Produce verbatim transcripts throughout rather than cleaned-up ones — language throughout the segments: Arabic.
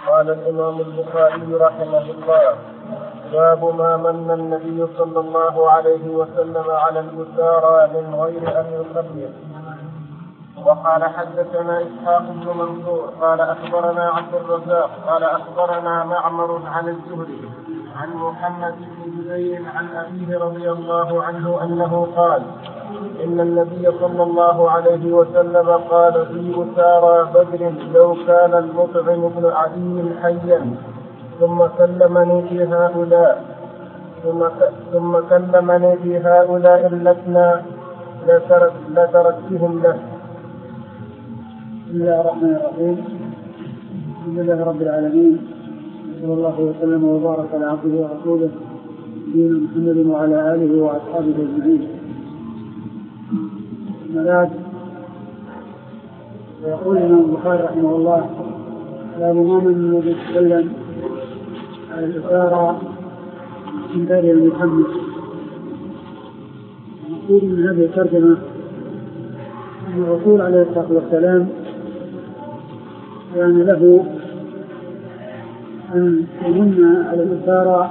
قال الإمام البخاري رحمه الله: باب ما من النبي صلى الله عليه وسلم على الأسارى من غير أن يخبر. وقال حدثنا إسحاق بن منصور قال أخبرنا عبد الرزاق قال أخبرنا معمر عن الزهري عن محمد بن جبير عن أبيه رضي الله عنه أنه قال: إن النبي صلى الله عليه وسلم قال في أسارى بدر: لو كان المطعم بن عدي حيا ثم كلمني في هؤلاء ثم, ثم كلمني في هؤلاء اللتنا لترك لتركتهم له. بسم الله الرحمن الرحيم. الحمد لله رب العالمين، صلى الله وسلم وبارك على عبده ورسوله نبينا محمد وعلى آله وأصحابه أجمعين. أما بعد، فيقول الإمام البخاري رحمه الله: باب ما من النبي صلى الله عليه وسلم على الأسارى من دار المحمد. نقول من هذه الترجمة أن الرسول عليه الصلاة والسلام كان له أن يمن على الأسارى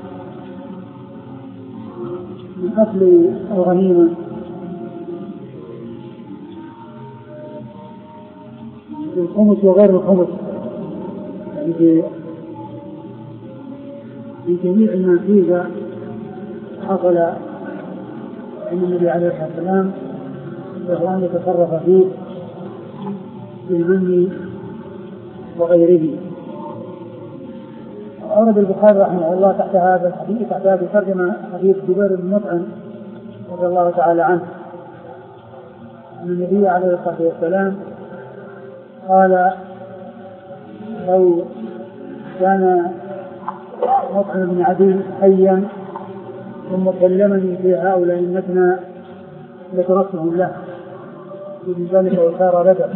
من أكل الغنيمة الخمس وغير الخمس، يعني في جميع ما فيه حصل أن النبي عليه الصلاة والسلام له أن يتصرف فيه بالمن وغيره. أورد البخاري رحمه الله تحت هذا الحديث تحت هذه الترجمة حديث جبير بن مطعم رضي الله تعالى عنه أن النبي عليه الصلاة والسلام قال: لو كان مطعم بن عدي حيا ثم كلمني في هؤلاء النتنى لتركتهم له، ومن ذلك وسار بدر.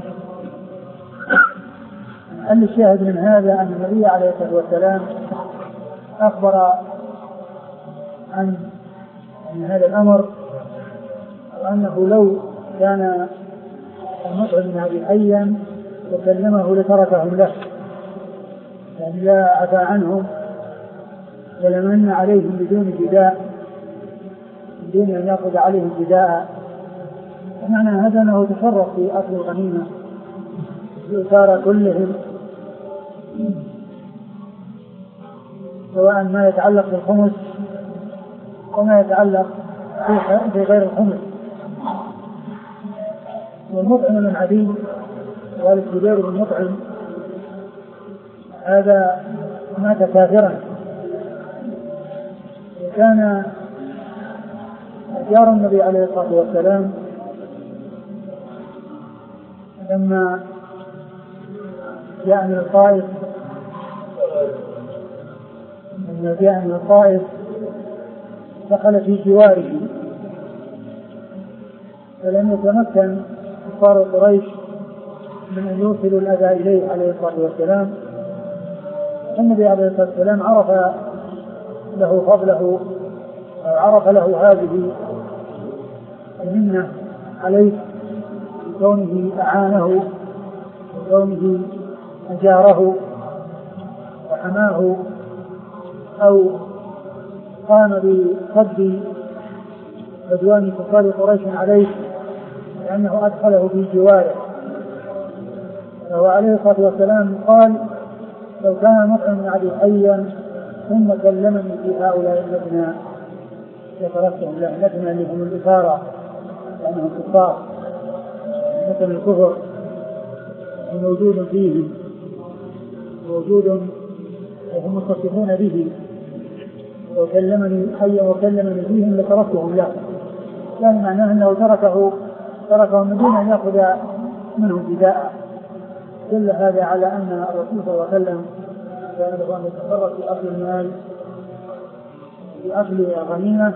أن الشاهد من هذا أن النبي عليه الصلاة والسلام أخبر عن من هذا الأمر، وأنه لو كان المطعم بن عدي حيا وكلمه لتركهم له، يعني لا عفى عنهم ولمن عليهم بدون فداء، بدون أن يأخذ عليهم فداء. ومعنى هذا أنه تصرف في أكل الغنيمة الأسارى كلهم، سواء ما يتعلق بالخمس وما يتعلق في غير الخمس. والمطعم من عدي والد جبير بن مطعم هذا مات كافرا، وكان اختيار النبي عليه الصلاة والسلام لما جاء من الطائف لما جاء من الطائف دخل في جواره، فلم يتمكن كفار قريش من أن يوصلوا الأذى إليه عليه الصلاة والسلام. النبي عليه الصلاة والسلام عرف له فضله، عرف له هذه المنة عليه بكونه أعانه وكونه أجاره وحماه، أو قام بصد عدوان كفار قريش عليه لأنه أدخله في جواره. فهو عليه الصلاة والسلام قال: لو كان مطعم بن عدي حيا ثم كلمني في هؤلاء النتنى لتركتهم له. النتنى اللي هم الأسارى لأنهم كفار، مثل الكفر موجود فيهم، موجود وهم متصفون به. وكلمني حيا وكلمني فيهم لتركتهم له، يعني معناه أنه تركه تركهم من دون أن يأخذ منهم فداء. دل هذا على أن الرسول صلى الله عليه وسلم كان له أن يتصرف في أكل المال في أكل الغنيمة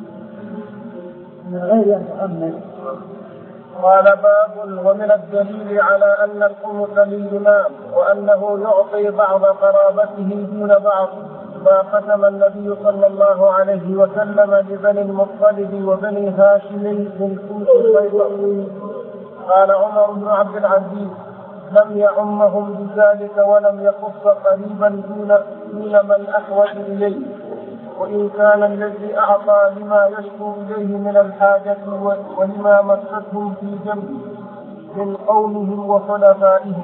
من غير أن يؤمن. قال: باب ومن الدليل على أن الخمس للإمام وأنه يعطي بعض قرابته دون بعض ما قسم النبي صلى الله عليه وسلم لبني المطلب وبني هاشم بالخمس خيبر. قال عمر بن عبد العزيز: لم يعمهم بذلك ولم يخص قريبا دون, دون من أحوج إليه، وإن كان الذي أعطى لما يشكو إليه من الحاجة ولما مستهم في جنبه من قومهم وخلفائهم.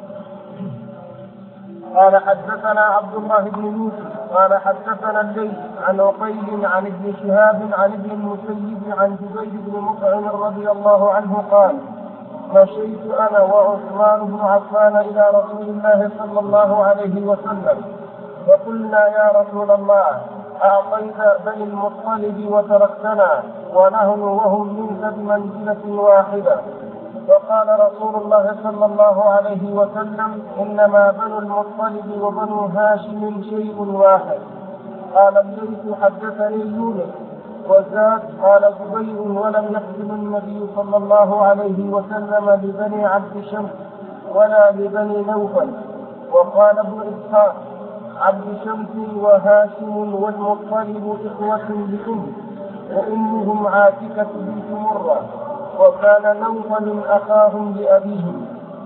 قال حدثنا عبد الله بن يوسف قال حدثنا الليث عن عقيل عن ابن شهاب عن ابن المسيب عن جبير بن مطعم رضي الله عنه قال مشيت أنا وعثمان بن عفان إلى رسول الله صلى الله عليه وسلم وقلنا يا رسول الله أعطيت بني المطلب وتركتنا ونحن وهم منك بمنزلة واحدة. وقال رسول الله صلى الله عليه وسلم إنما بنو المطلب وبنو هاشم شيء واحد. قال الليث حدثني يونس وزاد قال جبير ولم يقسم النبي صلى الله عليه وسلم لبني عبد شمس ولا لبني نوفل. وقال ابن إسحاق عبد شمس وهاشم والمطلب إخوة لأم وأمهم عاتكة بنت مرة وكان نوفل أخاهم لأبيهم.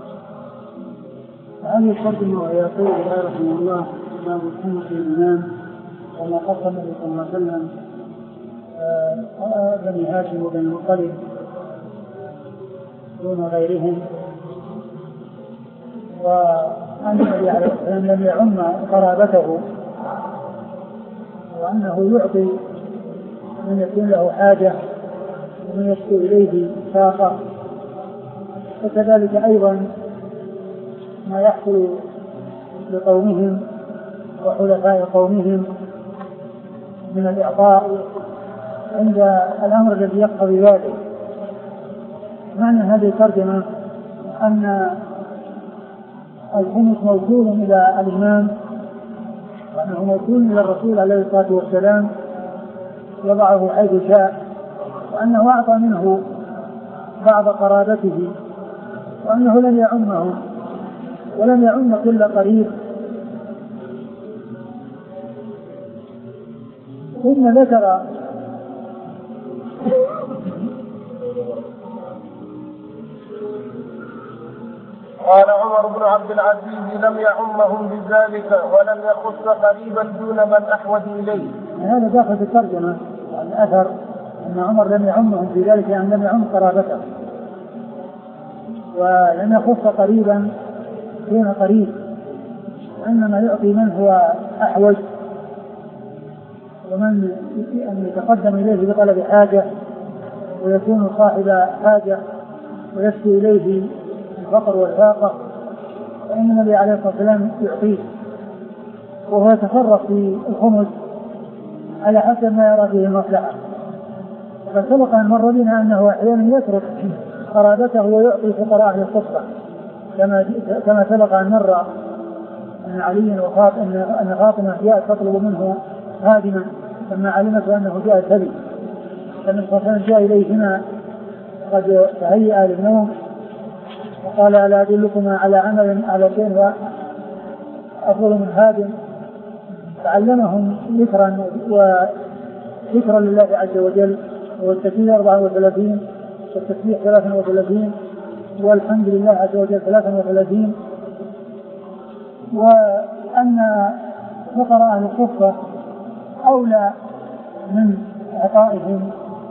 هذه الترجمة وهي طيب رحمه الله إمام محمد الإمام وما قصد النبي صلى الله عليه وسلم بني هاشم وبني المطلب دون غيرهم، وأن النبي عليه الصلاة والسلام لم يعم قرابته، وأنه يعطي من يكون له حاجة ومن يشكو إليه شاقة. وكذلك أيضا ما يحصل لقومهم وحلفاء قومهم من الإعطاء عند الأمر الذي يقتضي ذلك. معنى هذه الترجمة أن الخمس موصول إلى الإمام وأنه موصول إلى الرسول عليه الصلاة والسلام يضعه حيث شاء، وأنه أعطى منه بعض قرابته، وأنه لم يعمه ولم يعم كل قريب. ثم ذكر قال عمر بن عبد العزيز لم يعمهم بذلك ولم يخص قريبا دون من أحوج إليه. هذا داخل في الترجمة الأثر أن عمر لم يعمهم في ذلك، يعني لم يعم قرابته ولم يخص قريبا دون قريب، وإنما يعطي من هو أحوج ومن يتقدم إليه بطلب حاجة ويكون صاحب حاجة ويشكو إليه الفقر والفاقة، فإن النبي عليه الصلاة والسلام يعطيه، وهو يتصرف في الخمس على حسب ما يرى فيه المصلحة. وقد سبق أن مر بنا أنه أحيانا يترك قرابته ويعطي فقراء أهل الصفة، كما كما سبق أن مر أن علي وخاط أن فاطمة جاءت تطلب منه هادما لما علمت أنه جاء الثبي، فالنبي صلى الله عليه وسلم جاء إليهما قد تهيأ للنوم وقال ألا أدلكما على عمل على شيء أفضل من هادم، فعلمهم ذكرا وذكرا لله عز وجل، والتكبير أربعة وثلاثين والتسبيح ثلاثة وثلاثين والحمد لله عز وجل ثلاثة وثلاثين. وأن فقراء أهل الصفة أولى من عطائهم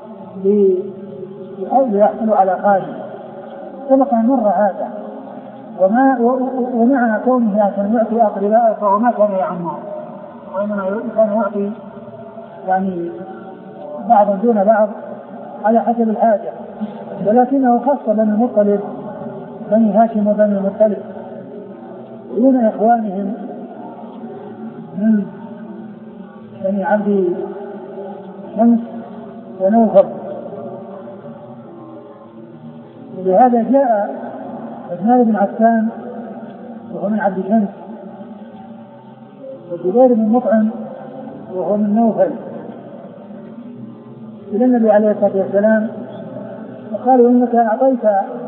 ليحصلوا على خادم، سبق أن مر هذا. وما ومع كونه عشان يعطي أقرباء فهو ما كان يعمه، وإنما كان يعطي يعني بعضا دون بعض على حسب الحاجة، ولكنه خص بني المطلب بني هاشم وبني المطلب دون إخوانهم من بني عبد شمس ونوفل. ولهذا جاء عثمان بن عفان وهو من عبد شمس، وجبير بن مطعم وهو من نوفل إلى النبي عليه الصلاة والسلام وقالوا إنك أعطيت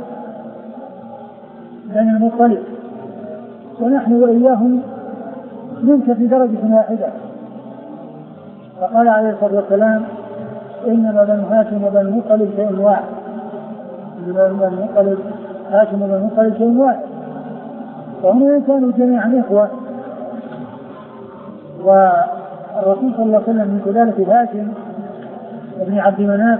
بني المطلب ونحن وإياهم منك في درجة واحدة. فقال عليه الصلاة والسلام إنما بنو هاشم وبنو المطلب شيء واحد، إنما بنو المطلب هاشم وبنو المطلب شيء واحد، وهم كانوا جميعا إخوة. والرسول صلى الله عليه وسلم من سلالة هاشم ابن عبد مناف،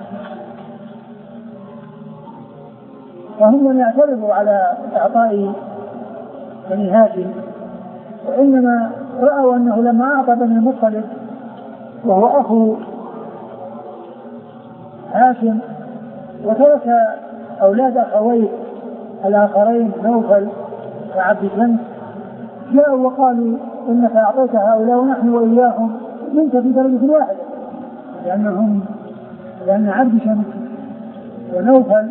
وهم لم يعترضوا على إعطاء بني هاشم، وإنما رأوا أنه لما أعطى بني المطلب وهو أخو هاشم وترك أولاد أخويه الآخرين نوفل وعبد شمس، جاءوا وقالوا إنك أعطيت هؤلاء ونحن وإياهم منك في درجة واحدة، لأنهم لأن عبد شمس ونوفل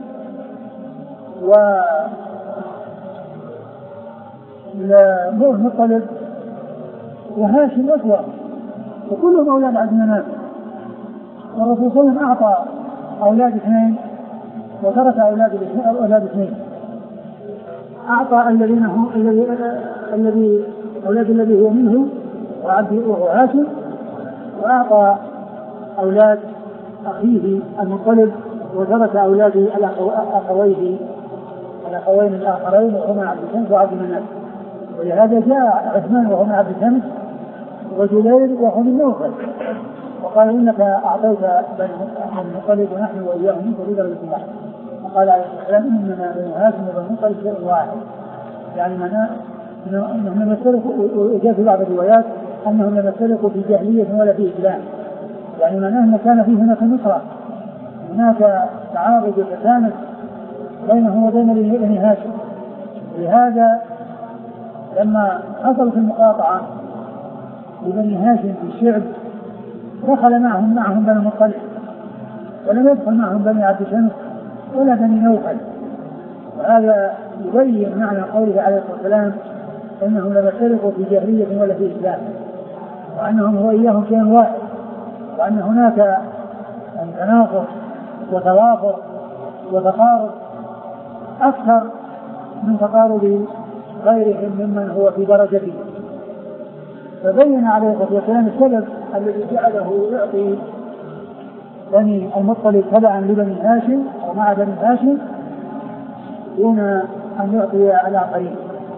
ونور مطلب وهاشم أخوة وكلهم أولاد عبد مناف. والرسول صلى الله عليه وسلم أعطى أولاد اثنين وترك أولاد أولاد اثنين، أعطى الذين هم الذي الذي أولاد الذي هو منه وعبد وهو هاشم، وأعطى أولاد أخيه المطلب وترك أولاد الأخوين الأخوين الآخرين وهما عبد شمس وعبد مناف. ولهذا جاء عثمان وهما عبد شمس وجبير وهم النوفل وقال إنك أعطيت بني المطلب ونحن وإياهم منك في درجة واحدة. وقال عليه السلام إنما بني هاشم وبني المطلب شيء واحد، يعني معناه أنهم لم يفترقوا. وجاء في بعض الروايات أنهم لم يفترقوا في جاهلية ولا في إسلام، يعني معناه أن كان فيه هناك نصرة، هناك تعارض وتسامح بينه وبين بني هاشم. لهذا لما حصلت المقاطعة لبني هاشم في الشعب دخل معهم معهم بني المطلب، ولم يدخل معهم بني عبد شمس ولا بني نوفل. وهذا يبين معنى قوله عليه الصلاة والسلام إنهم لم يفترقوا في جاهلية ولا في إسلام، وأنهم هو إياهم شيء واحد، وأن هناك تناصر وتوافر وتقارب أكثر من تقارب غيرهم ممن هو في درجته. فبين عليه الصلاة والسلام السبب الذي جعله يعطي بني المطلب تبعا لبني هاشم ومع بني هاشم دون أن يعطي الآخرين.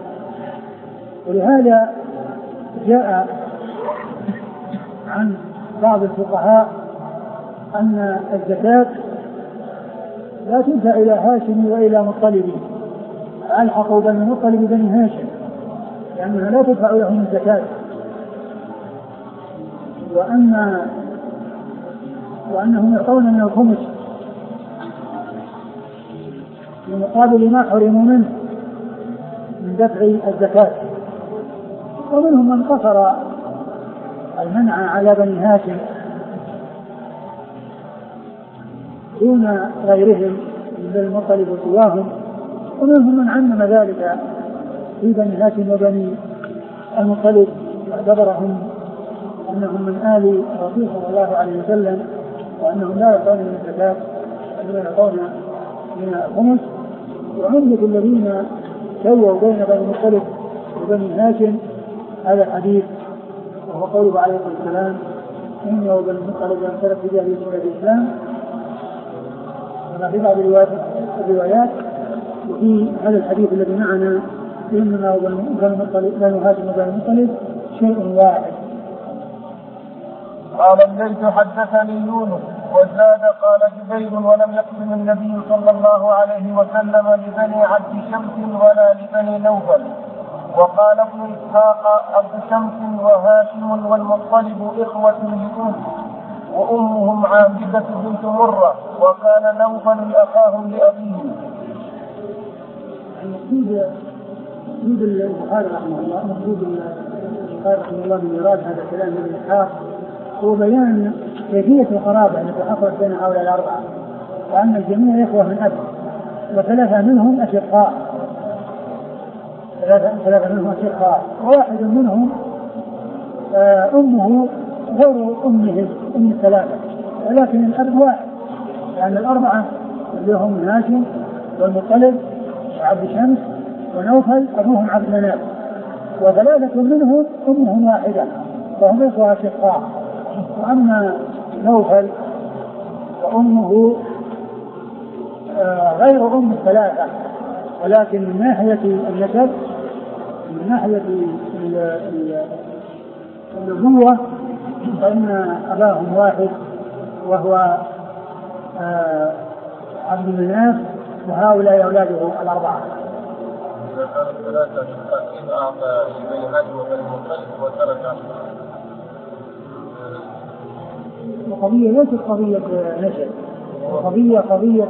ولهذا جاء عن بعض الفقهاء أن الزكاة لا تدفع إلى هاشم وإلى مطلب، ألحقوا بني المطلب بني هاشم لأنها لا تدفع لهم الزكاة، وأن وأنهم يعطون من الخمس مقابل ما حرموا منه من دفع الزكاة. ومنهم من قصر المنع على بني هاشم دون غيرهم من بني المطلب وسواهم، ومنهم من عمم ذلك في بني هاشم وبني المطلب واعتبرهم أنهم من آل الرسول صلى الله عليه وسلم وأنهم لا يعطون من الزكاة وإنما يعطون من الخمس. وعمدة الذين سووا بين بني المطلب وبني هاشم هذا الحديث، وهو قوله عليه الصلاة والسلام إني وبني المطلب لم ترك في جاهلية ولا الإسلام، وما في بعض الروايات وفي هذا الحديث الذي معنا إنما وبني المطلب بني هاشم وبني المطلب شيء واحد. قال الليث حدثني يونس وزاد قال جبير ولم يقسم النبي صلى الله عليه وسلم لبني عبد شمس ولا لبني نوفل. وقال ابن إسحاق عبد شمس وهاشم والمطلب إخوة لأم وأمهم عابدة بنت مرة وكان نوفل أخاهم لأبيه. المقصود مقصود البخاري رحمه الله مقصود البخاري رحمه الله من إيراد هذا الكلام من إسحاق هو بيان كيفية القرابة التي حصلت بين هؤلاء الأربعة، وأن الجميع إخوة من أب، وثلاثة منهم أشقاء ثلاثة, ثلاثة منهم أشقاء وواحد منهم آه أمه غير أمهم أم الثلاثة، ولكن الأب واحد، يعني الأربعة اللي هم هاشم والمطلب وعبد شمس ونوفل أبوهم عبد مناف، وثلاثة منهم أمهم واحدة وهم إخوة أشقاء. وأما نوفل وأمه آه غير أم الثلاثة، ولكن من ناحية النسب من ناحية النبوة فإن أباهم واحد وهو عبد المناف وهؤلاء أولاده الأربعة. القضية ليست قضية نشأ، قضية قضية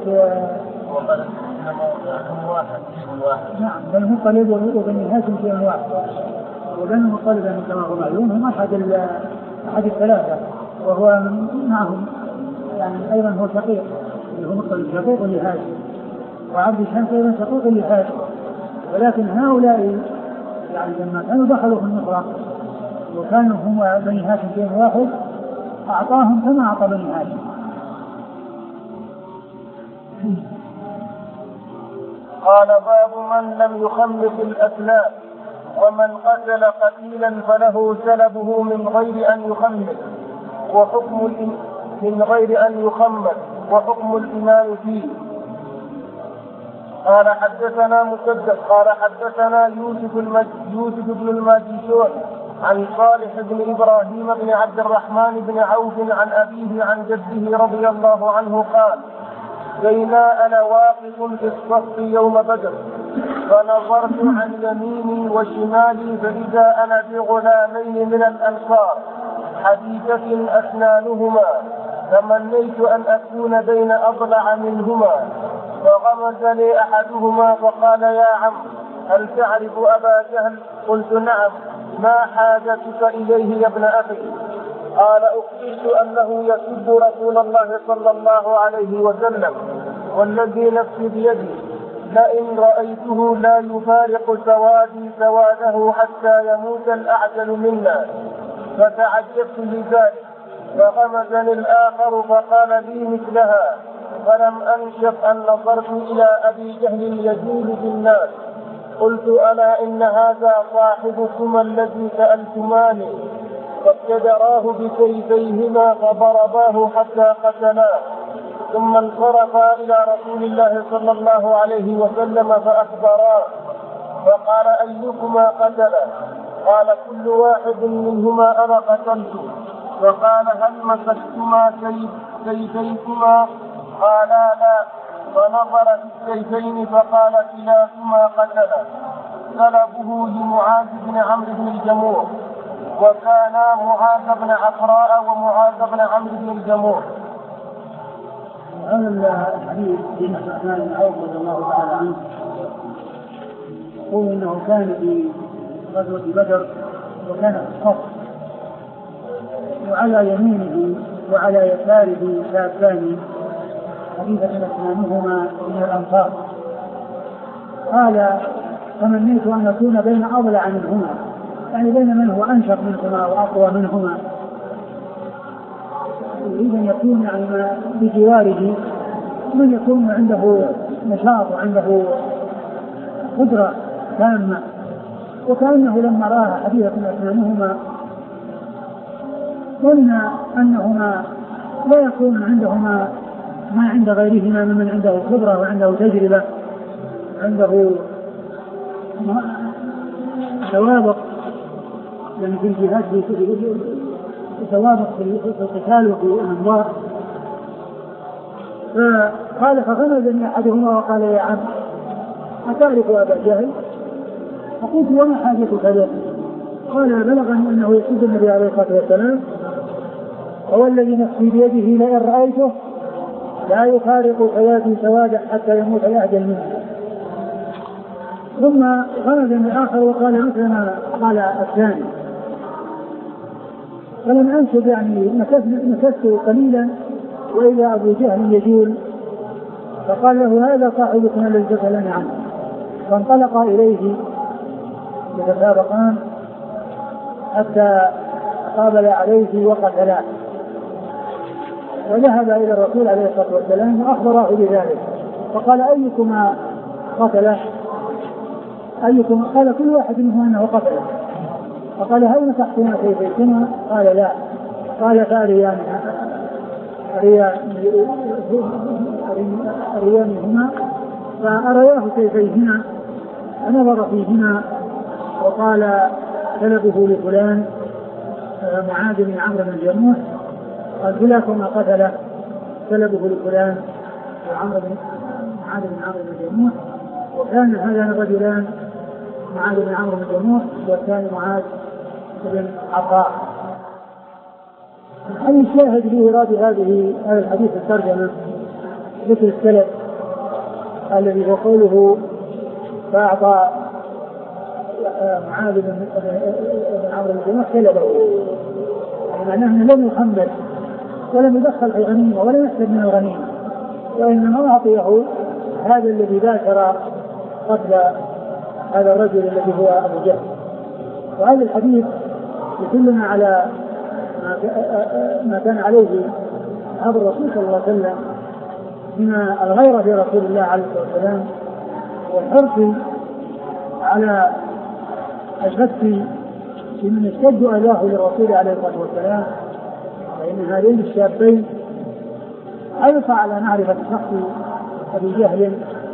نعم بل المطلب وبني هاشم شيء واحد، وبني المطلب كما هو معلوم هم أحد أحد الثلاثة وهو معهم يعني أيضا هو شقيق اللي هو مطلب شقيق لهاشم، وعبد الشمس أيضا شقيق لهاشم، ولكن هؤلاء يعني لما كانوا دخلوا في النصرة وكانوا هم بني هاشم شيء واحد أعطاهم كما أعطى بني هاشم. قال باب من لم يخمس الأسلام ومن قتل قتيلا فله سلبه من غير أن يخمس وحكم من غير أن يخمس وحكم الإمام فيه. قال حدثنا مسدد قال حدثنا يوسف, المج... يوسف بن الماجشون عن صالح بن إبراهيم بن عبد الرحمن بن عوف عن أبيه عن جده رضي الله عنه قال بينا أنا واقف في الصف يوم بدر فنظرت عن يميني وشمالي فإذا أنا بغلامين من الأنصار حديثة أسنانهما تمنيت أن أكون بين أضلع منهما فغمز لي أحدهما فقال يا عم هل تعرف أبا جهل؟ قلت نعم. ما حاجتك إليه يا ابن أخي؟ قال أخبرت أنه يسب رسول الله صلى الله عليه وسلم والذي نفسي بيدي لئن رأيته لا يفارق سوادي سواده حتى يموت الأعجل منا. فتعجبت لذلك فغمزني الآخر فقال لي مثلها فلم أنشف أن نظرت إلى أبي جهل يجول في الناس قلت ألا إن هذا صاحبكما الذي سألتماني فابتدراه بسيفيهما فضرباه حتى قتلاه ثم انصرفا إلى رسول الله صلى الله عليه وسلم فأخبراه فقال أيكما قتله؟ قال كل واحد منهما أنا قتلته. فقال هل مسكتما سيفيكما؟ قالا لا. فنظر في السيفين فقال كلاكما قتله. سلبه لمعاذ بن عمرو بن الجموح وكان معاذ بن عفراء ومعاذ بن عمرو بن الجموح. هذا الحديث في الرحمن بن عوف رضي الله تعالى عنه يقول انه كان في غزوة بدر وكان في الصف وعلى يمينه وعلى يساره شابان حديثة أسنانهما من الأنصار. قال تمنيت أن أكون بين أضلع منهما يعني بين من هو أنشط منهما وأقوى منهما يريد أن يكون يعني بجواره من يكون عنده نشاط وعنده قدرة تامة. وكأنه لما رأى حديثة أسنانهما قلنا أنهما لا يكون عندهما ما عند غيرهما ممن عنده خبرة وعنده تجربة عنده توابق يعني في الجهاد توابق في القتال وفي الأنواع. فقال فغمزني أحدهما وقال يا عم أتعرف أبا جهل؟ فقلت وما حاجتك له؟ قال بلغني أنه يسب النبي عليه الصلاة والسلام هو الذي نفسي بيده لئن رأيته لا يفارق سوادي سوادا حتى يموت الأعجل منه. ثم غمزني الآخر وقال مثل ما قال الثاني. فلم أنشب يعني نكست قليلا وإذا أبو جهل يجول فقال له هذا صاحبكم الذي تسألني عنه. فانطلق إليه يتسابقان حتى قابل عليه وقتلاه وذهب إلى الرسول عليه الصلاة والسلام وأخبره بذلك فقال أيكما قتله؟ أيكم؟ قال كل واحد منهم أنه قتله. فقال هل مسحتما سيفيكما؟ قال لا. قال فأريان أريانهما فأرياه سيفيهما فنظر فيهما وقال سلبه لفلان معاذ بن عمرو بن الجموح، قال كلاكما قتله سلبه لفلان وعمرو بن معاذ بن عمرو بن الجموح، وكان هذان الرجلان معاذ بن عمرو بن الجموح والثاني معاذ بن عطاء. الحديث شاهد في إيراد هذه هذا الحديث الترجمة ذكر السلب الذي يقوله فأعطى معاذ بن عمرو بن الجموح سلبه، يعني معناه أنه لم يحمل ولم يدخل في الغنيمة ولم يحسب من الغنيمة، وإنما أعطيه هذا الذي ذاكر قتل هذا الرجل الذي هو أبو جهل. وهذا الحديث يدلنا على ما كان عليه أصحاب الرسول صلى الله عليه وسلم من الغيرة في رسول الله عليه الصلاة والسلام والحرص على الشك في من اشتد أذاه للرسول عليه الصلاة والسلام، فإن هذين الشابين حرص على معرفة شخص أبي جهل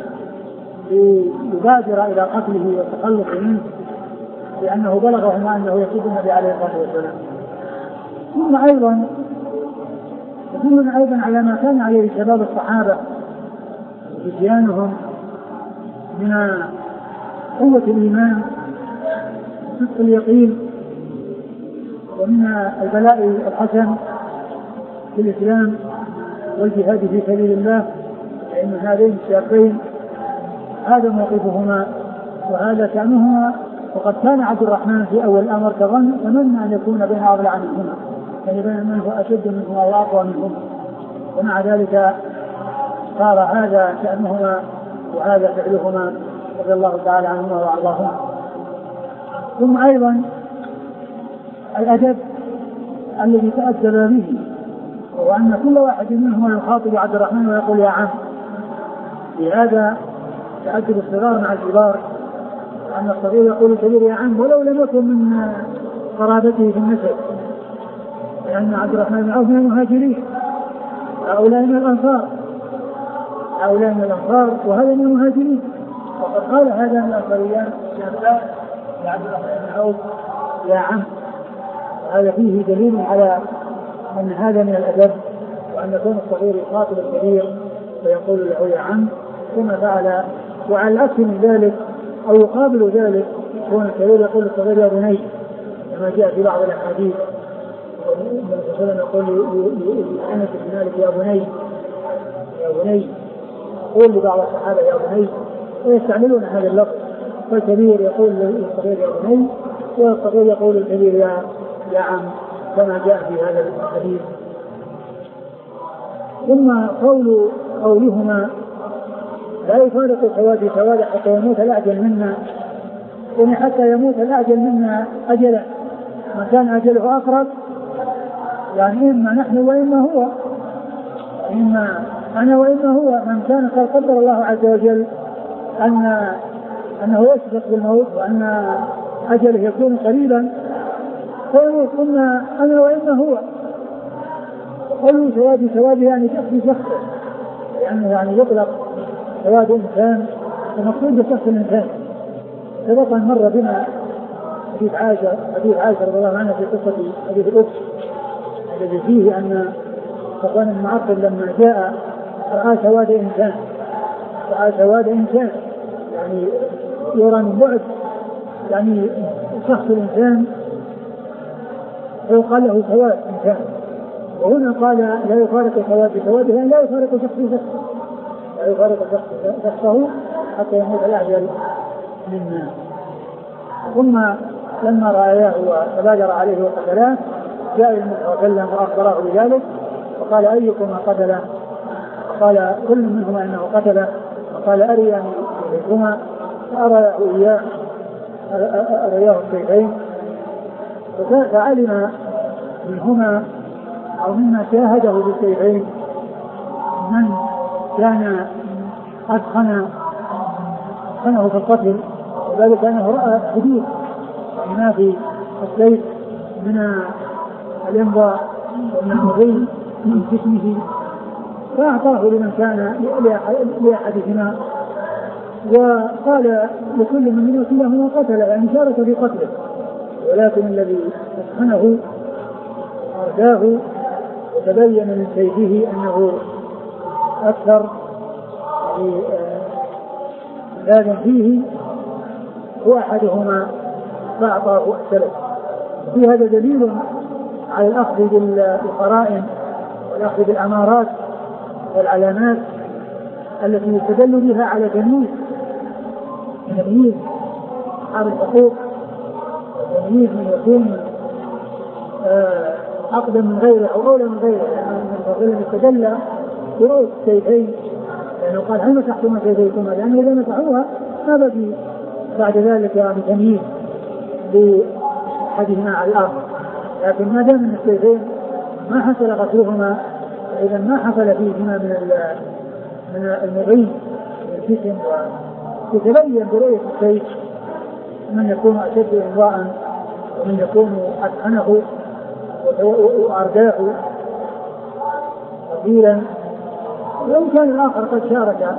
ليبادر إلى قتله والتخلص منه، لأنه بلغهم أنه يسب النبي عليه الصلاة والسلام. ثم أيضا يدلنا أيضا على ما كان عليه شباب الصحابة وفتيانهم من قوة الإيمان وصدق اليقين ومن البلاء الحسن في الإسلام والجهاد في سبيل الله، فإن هذين الشابين هذا موقفهما وهذا شأنهما. وقد كان عبد الرحمن في أول الأمر تمنى أن يكون بين أضلع منهما، يعني بين من هو أشد منهما وأقوى منهما، ومع ذلك صار هذا شأنهما وهذا فعلهما رضي الله تعالى عنهما وأرضاهما. ثم أيضا الأدب الذي تأدب به، وهو أن كل واحد منهما يخاطب عبد الرحمن ويقول يا عم، لهذا تأدب الصغار مع الكبار، أن الصغير يقول الكبير يا عم ولو لم يكن من قرابته في النسب، لأن عبد الرحمن بن عوف من المهاجرين، هؤلاء من الأنصار هؤلاء من الأنصار وهذا من المهاجرين، وقد قال هذا من الأنصاريان يا عبد الرحمن بن عوف يا عم. هذا فيه دليل على أن هذا من الأدب، وأن يكون الصغير يخاطب الكبير ويقول له يا عم، ثم فعل. وعلى العكس من ذلك أو يقابل ذلك يكون الكبير يقول للصغير يا بني، كما جاء في بعض الأحاديث النبي صلى الله عليه وسلم يقول لأنس بن مالك يا بني يا بني، يقول لبعض الصحابة يا بني، ويستعملون هذا اللفظ، فالكبير يقول للصغير يا بني والصغير يقول للكبير يا يا عم، كما جاء في هذا الحديث. ثم قول قولهما لا يفارق الحوادث سواد حتى يموت الأعجل منا، يعني حتى يموت الأعجل منا أجله، من كان أجله أقرب، يعني إما نحن وإما هو، إما أنا وإما هو، من كان قد قدر الله عز وجل أن أنه يسبق بالموت وأن أجله يكون قريبا فيموت، إما أنا وإما هو. قالوا سواد سواد يعني شخص شخص، يعني يعني يطلق سواد إنسان ومقصود بشخص الإنسان. سبق أن مر بنا حديث عائشة حديث عائشة رضي الله عنها في قصة حديث الأبس الذي فيه أن صفوان بن معطل لما جاء رأى سواد إنسان رأى سواد إنسان يعني يرى من بعد يعني شخص الإنسان فيقال له سواد إنسان. وهنا قال لا يفارق سواد بسواده، يعني لا يفارق شخص شخص لا يفارق شخصه حتى يموت الأعجل منا. ثم لما رأيه وتبادر عليه وقتله جاء المتكلم وأخبره بذلك وقال أيكما قتله؟ قال كل منهما أنه قتله، وقال أريني إليكما، فأراه إياه أرياه السيفين، فعلم منهما أو مما شاهده بالسيفين من كان أدخن خنه في القتل، وذلك أنه رأى حدود ما في السيف من الإمضاء ومن المضي من جسمه، فأعطاه لمن كان لأحدهما وقال لكل من يقتله ما قتل، يعني شارك في قتله، ولكن الذي أتقنه أرداه وتبين من سيفه أنه أكثر لازم فيه هو أحدهما فأعطاه السلف. في هذا دليل على الأخذ بالقرائن والأخذ بالأمارات والعلامات التي يستدل بها على تمييز تمييز أصحاب الحقوق وتمييز من يكون أقدم من غيره أو أولى من غيره، لأنه يستدل برؤوس السيفين، لأنه قال هل مسحتم سيفيكما، لأنه إذا مسحوها ما بقي بعد ذلك بتمييز لأحدهما على الآخر، لكن ما دام من السيفين ما حصل قتلهما، إذا ما حصل فيهما من من المغيب والفتن، ويتبين برؤية السيف من يكون أشد إمضاء ومن يكون أتقنه وأرداه قليلا، وإن كان الآخر قد شارك،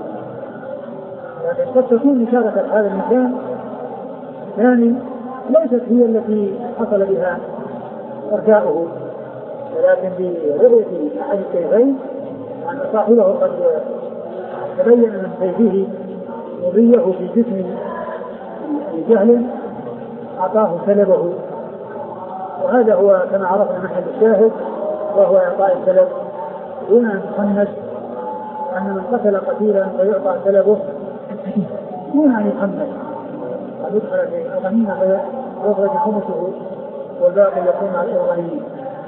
لكن قد تكون مشاركة هذا المكان الثاني ليست هي التي حصل بها أرداؤه، ولكن برؤية أحد السيفين أن صاحبه قد تبين من سيفه مضيه في جسم الجهل أعطاه سلبه، وهذا هو كما عرفنا محل الشاهد، وهو إعطاء السلب دون أن يخنث، أن من قتل قتيلا فيعطى سلبه دون أن يخنث، قد يدخل في الغنيمة فيخرج خمسه والباقي يكون على الغنيمة.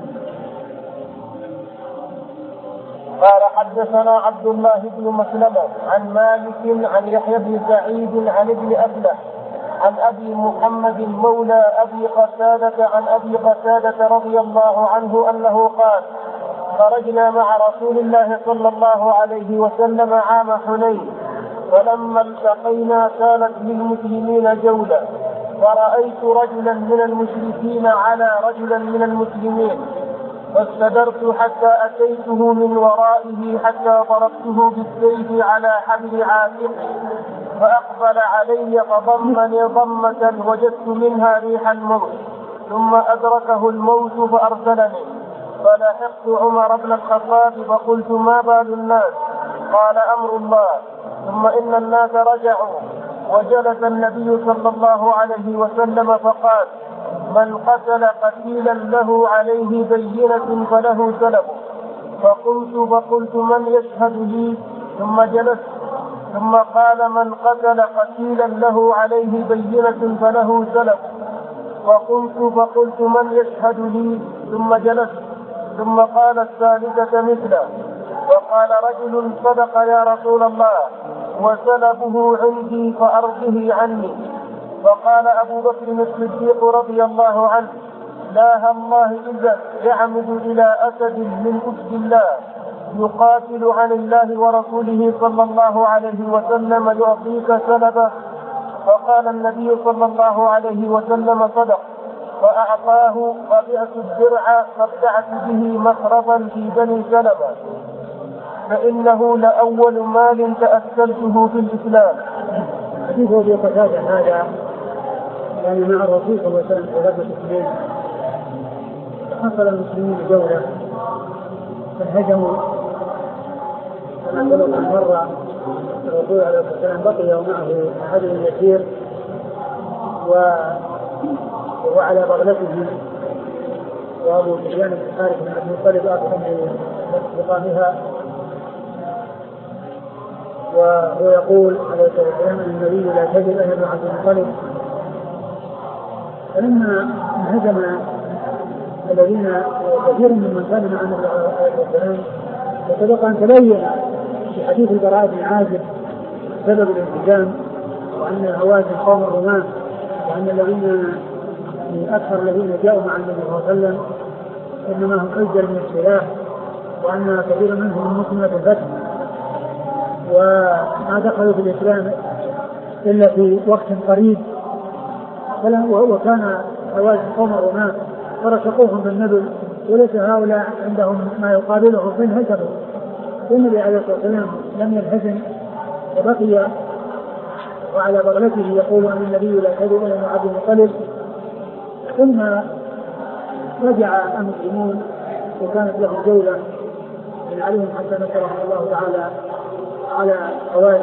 قال حدثنا عبد الله بن مسلمة عن مالك عن يحيى بن سعيد عن ابن أفلح عن أبي محمد مولى أبي قتادة عن أبي قتادة رضي الله عنه أنه قال خرجنا مع رسول الله صلى الله عليه وسلم عام حنين، فلما التقينا كانت للمسلمين جولة، فرأيت رجلا من المشركين على رجلا من المسلمين، فاستدرت حتى أتيته من ورائه حتى ضربته بالسيف على حبل عاتقه، فأقبل علي فضمني ضمة وجدت منها ريح الموت، ثم أدركه الموت فأرسلني، فلاحقت عمر بن الخطاب فقلت ما بال الناس؟ قال أمر الله. ثم إن الناس رجعوا، وجلس النبي صلى الله عليه وسلم فقال من قتل قتيلا له عليه بينة فله سلبه، فقمت فقلت من يشهد لي؟ ثم جلست، ثم قال من قتل قتيلا له عليه بينة فله سلبه، فقمت فقلت من يشهد لي؟ ثم جلست، ثم قال الثالثة مثله، وقال رجل صدق يا رسول الله وسلبه عندي فأرضه عني. فقال أبو بكر الصديق رضي الله عنه لا الله إذا يعمد إلى أسد من أسد الله يقاتل عن الله ورسوله صلى الله عليه وسلم يعطيك سلبه. فقال النبي صلى الله عليه وسلم صدق، فأعطاه، فبعت الدرع فابتعت به مخربا في بني سلمة، فإنه لأول مال تأكلته في الإسلام. حديث أبي قتادة هذا يعني مع الرسول صلى الله عليه وسلم في غزوة حنين، حصل المسلمين جولة فانهزموا، كما سبق أن مر الرسول عليه الصلاة والسلام بقي ومعه عدد يسير وهو على بغلته، وأبو سفيان بن حارث بن أبي طالب أقسم بقامها، وهو يقول عليه الصلاة والسلام أن النبي لا تجد أهل عبد المطلب. فلما انهزم الذين كثير من كان مع النبي عليه الصلاة والسلام، وسبق أن تبين في حديث البراء بن عازب سبب الانهزام، وأن هوازن قوم الرومان، وأن الذين أكثر الذين جاءوا مع النبي صلى الله عليه وسلم إنما هم أجل من السلاح، وأن كثير منهم مسلمة الفتح وما دخلوا في الإسلام إلا في وقت قريب، وكان هوازن قوم الرومان فرشقوهم بالنبل، وليس هؤلاء عندهم ما يقابلهم فانهزموا. النبي عليه الصلاة والسلام لم ينهزم، وبقي وعلى بغلته يقول أن النبي لا كذب إلا عبد المطلب. ثم رجع المسلمون وكانت له جولة من عليهم حتى نصرهم الله تعالى على قوائل.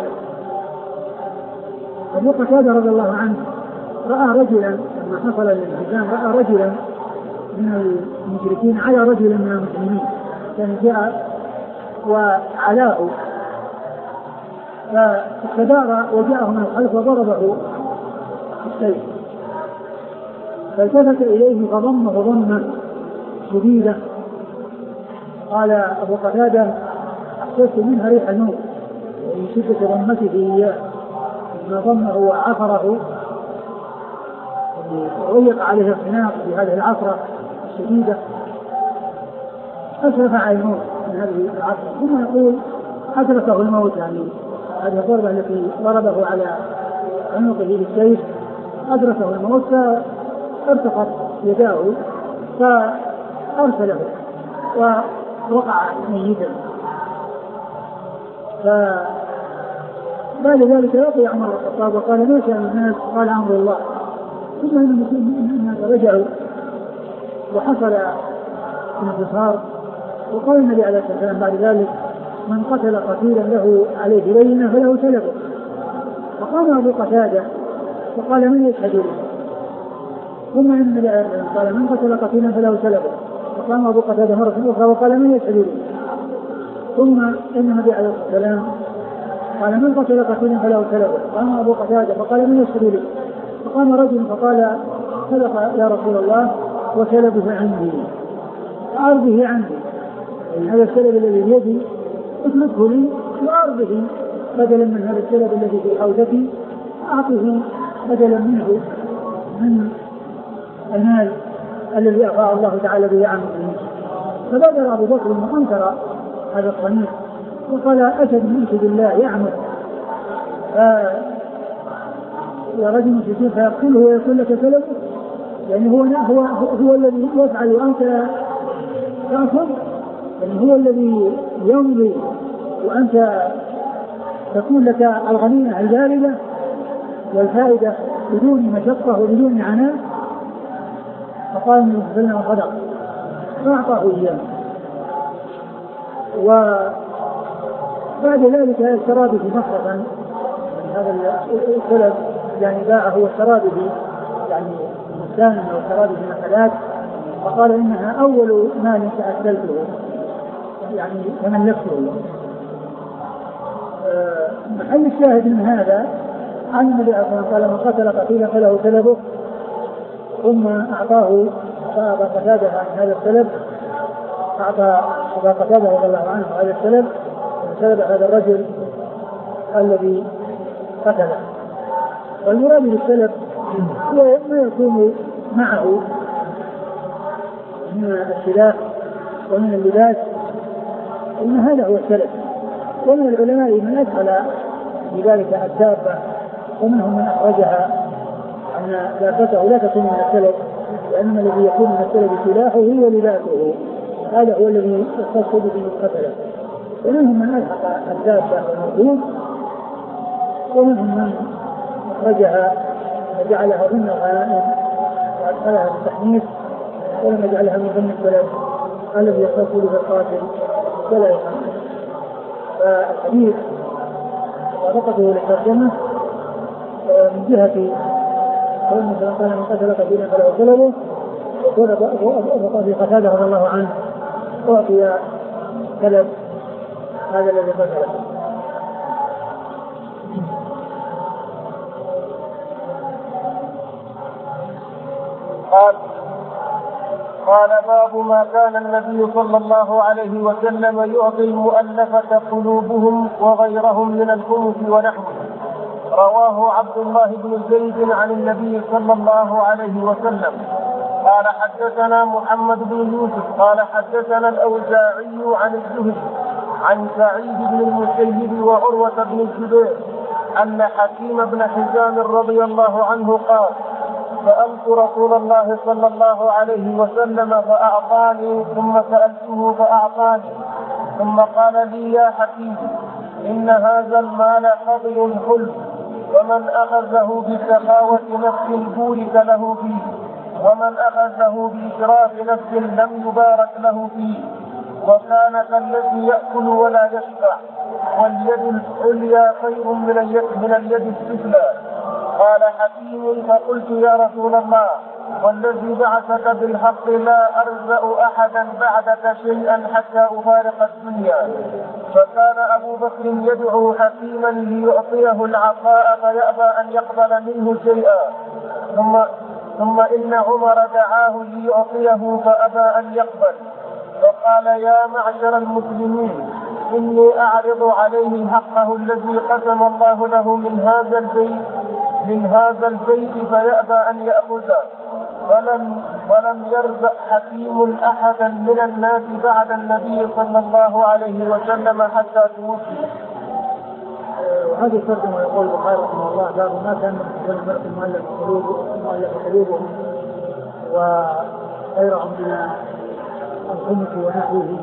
أبو قتادة رضي الله عنه رأى رجلا لما حصل الانهزام رأى رجلا من المشركين على رجل من المسلمين كان جاء وعلاه فاستدار وجاءه من الخلف وضربه بالسيف فالتفت إليه فضمه ضمة شديدة. قال أبو قتادة أحسست منها ريح الموت من شدة ضمته إياه ما ضمه وعفره وضيق عليه الخناق بهذه العفرة الشديدة أشرف على الموت من هذه العفرة. ثم يقول أدركه الموت يعني هذه الضربة التي ضربه على عنقه بالسيف أدركه الموت فارتقت يداه فأرسله ووقع ميتا. فبعد ذلك لقي عمر بن الخطاب وقال ما شأن الناس؟ قال أمر الله. ثم إن الناس رجعوا وحصل انتصار وقال النبي عليه الصلاة والسلام بعد ذلك من قتل قتيلا له عليه بينة فله سلبه. فقام أبو قتادة وقال من يشهد له؟ ثم إن النبي عليه الصلاة والسلام قال من قتل قتيلا فله سلبه. فقام أبو قتادة مرة أخرى وقال من يشهد له؟ ثم إن النبي عليه الصلاة والسلام قال من قتل قتيلا فله سلبه. قام أبو قتادة فقال من يشهد له؟ فقام رجل فقال صدق يا رسول الله وسلبه عندي وأرضه عندي يعني هذا السلب الذي بيدي اتركه لي وأرضه بدلا من هذا السلب الذي في حوزتي أعطه بدلا منه من المال الذي أعطاه الله تعالى به عن المسلمين. فبادر أبو بكر وأنكر هذا الصنيع وقال أشهد من أشهد الله يعمل ورجل مشركين فيقتله ويقول لك سلبه يعني هو هو هو الذي يفعل وأنت تأخذ يعني هو الذي يمضي وأنت تكون لك الغنيمة الجاربة والفائدة بدون مشقة وبدون عناء. فقال النبي صلى الله عليه وسلم صدق فأعطاه إياه. وبعد ذلك اشترى به مخرجا هذا السلب يعني باعه واشترى به يعني بستانا واشترى به نخلات فقال إنها أول مال تأكلته يعني تملكته. محل الشاهد من هذا عن النبي عليه الصلاة والسلام قال من قتل قتيلا فله سلبه. ثم أعطاه أبا قتادة عن هذا السلب أعطى أبا قتادة رضي الله عنه هذا السلب سلب هذا الرجل الذي قتله. والمراد بالسلب هو ما يكون معه من السلاح ومن اللباس إن هذا هو السلب. ومن العلماء من أدخل بذلك الدابة ومنهم من أخرجها أن دابته لا تكون من السلب لأن الذي يكون من السلب سلاحه ولباسه هذا هو الذي يختص به القتلة. ومنهم من ألحق الدابة والمردود ومنهم من أخرجها وجعلها ضمن الغنائم وأدخلها بالتحنيف ولم يجعلها من ضمن السلب الذي يختص به القاتل ولا يختص. فالحديث وافقته للترجمة من جهة قوله صلى الله عليه وسلم من قتل قتيلا فله سلبه وأبو قتادة رضي الله عنه أعطي سلب هذا الذي قتله. قال قال باب ما كان النبي صلى الله عليه وسلم يعطي المؤلفة قلوبهم وغيرهم من الخمس ونحوه. رواه عبد الله بن زيد عن النبي صلى الله عليه وسلم قال حدثنا محمد بن يوسف قال حدثنا الأوزاعي عن الزهري عن سعيد بن المسيب وعروة بن الزبير أن حكيم بن حزام رضي الله عنه قال سألت رسول الله صلى الله عليه وسلم فأعطاني ثم سألته فأعطاني ثم قال لي يا حكيم إن هذا المال فضل حلو ومن أخذه بسخاوة نفس بورك له فيه، ومن أخذه بإسراف نفس لم يبارك له فيه. وكان كالذي يأكل ولا يشبع، واليد العليا خير من اليد, من اليد السفلى. قال حكيم فقلت يا رسول الله والذي بعثك بالحق لا أرزأ أحدا بعدك شيئا حتى أفارق الدنيا. فكان أبو بكر يدعو حكيما ليعطيه العطاء فيأبى أن يقبل منه شيئا، ثم, ثم إن عمر دعاه ليعطيه فأبى أن يقبل، فقال يا معشر المسلمين إني أعرض عليه حقه الذي قسم الله له من هذا البيت من هذا البيت فيأبى أن يأخذه. ولم, ولم يرزق حكيم أحدا من الناس بعد النبي صلى الله عليه وسلم حتى توفي. وهذا الشرط ما يقول البخاري رحمه الله باب ما كان المؤلف قلوبهم وغيرهم من الخمس ونحوه.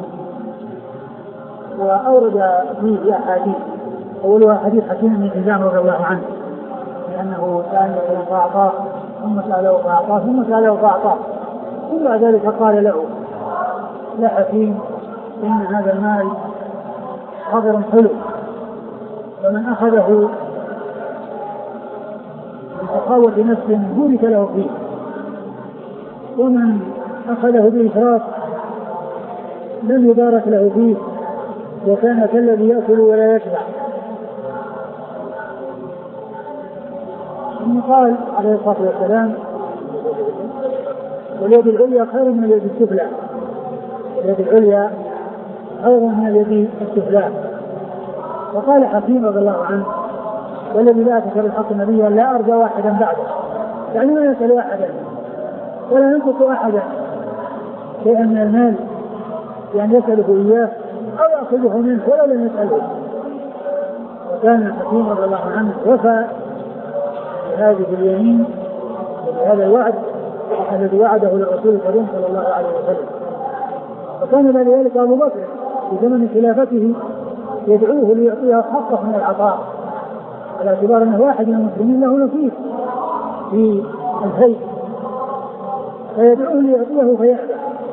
وأورد فيه أحاديث، أولها حديث حكيم بن حزام رضي الله عنه لأنه كان يسأله فأعطاه ثم سأله فأعطاه ثم سأله فأعطاه، ثم بعد ذلك قال له يا حكيم إن هذا المال خضر حلو، فمن أخذه بسخاوة نفس بورك له فيه، ومن أخذه بإسراف لم يبارك له فيه، وكان كالذي يأكل ولا يشبع. ثم قال عليه الصلاة والسلام واليد العليا خير من اليد السفلى، اليد العليا خير من اليد السفلى. وقال حكيم رضي الله عنه والذي بعثك بالحق نبيا لا أرجى واحدا بعده، يعني ما يسأل أحدا ولا ينقص أحدا شيئا من المال يعني يسأله إياه أو يأخذه منه ولا لم يسأله. وكان حكيم رضي الله عنه وفى بهذه اليمين وبهذا الوعد الذي وعده للرسول الكريم صلى الله عليه وسلم. وكان بعد ذلك أبو بكر في زمن خلافته يدعوه ليعطيه حقه من العطاء، على اعتبار أنه واحد من المسلمين له نصيب في الخير، فيدعوه ليعطيه فيأبى.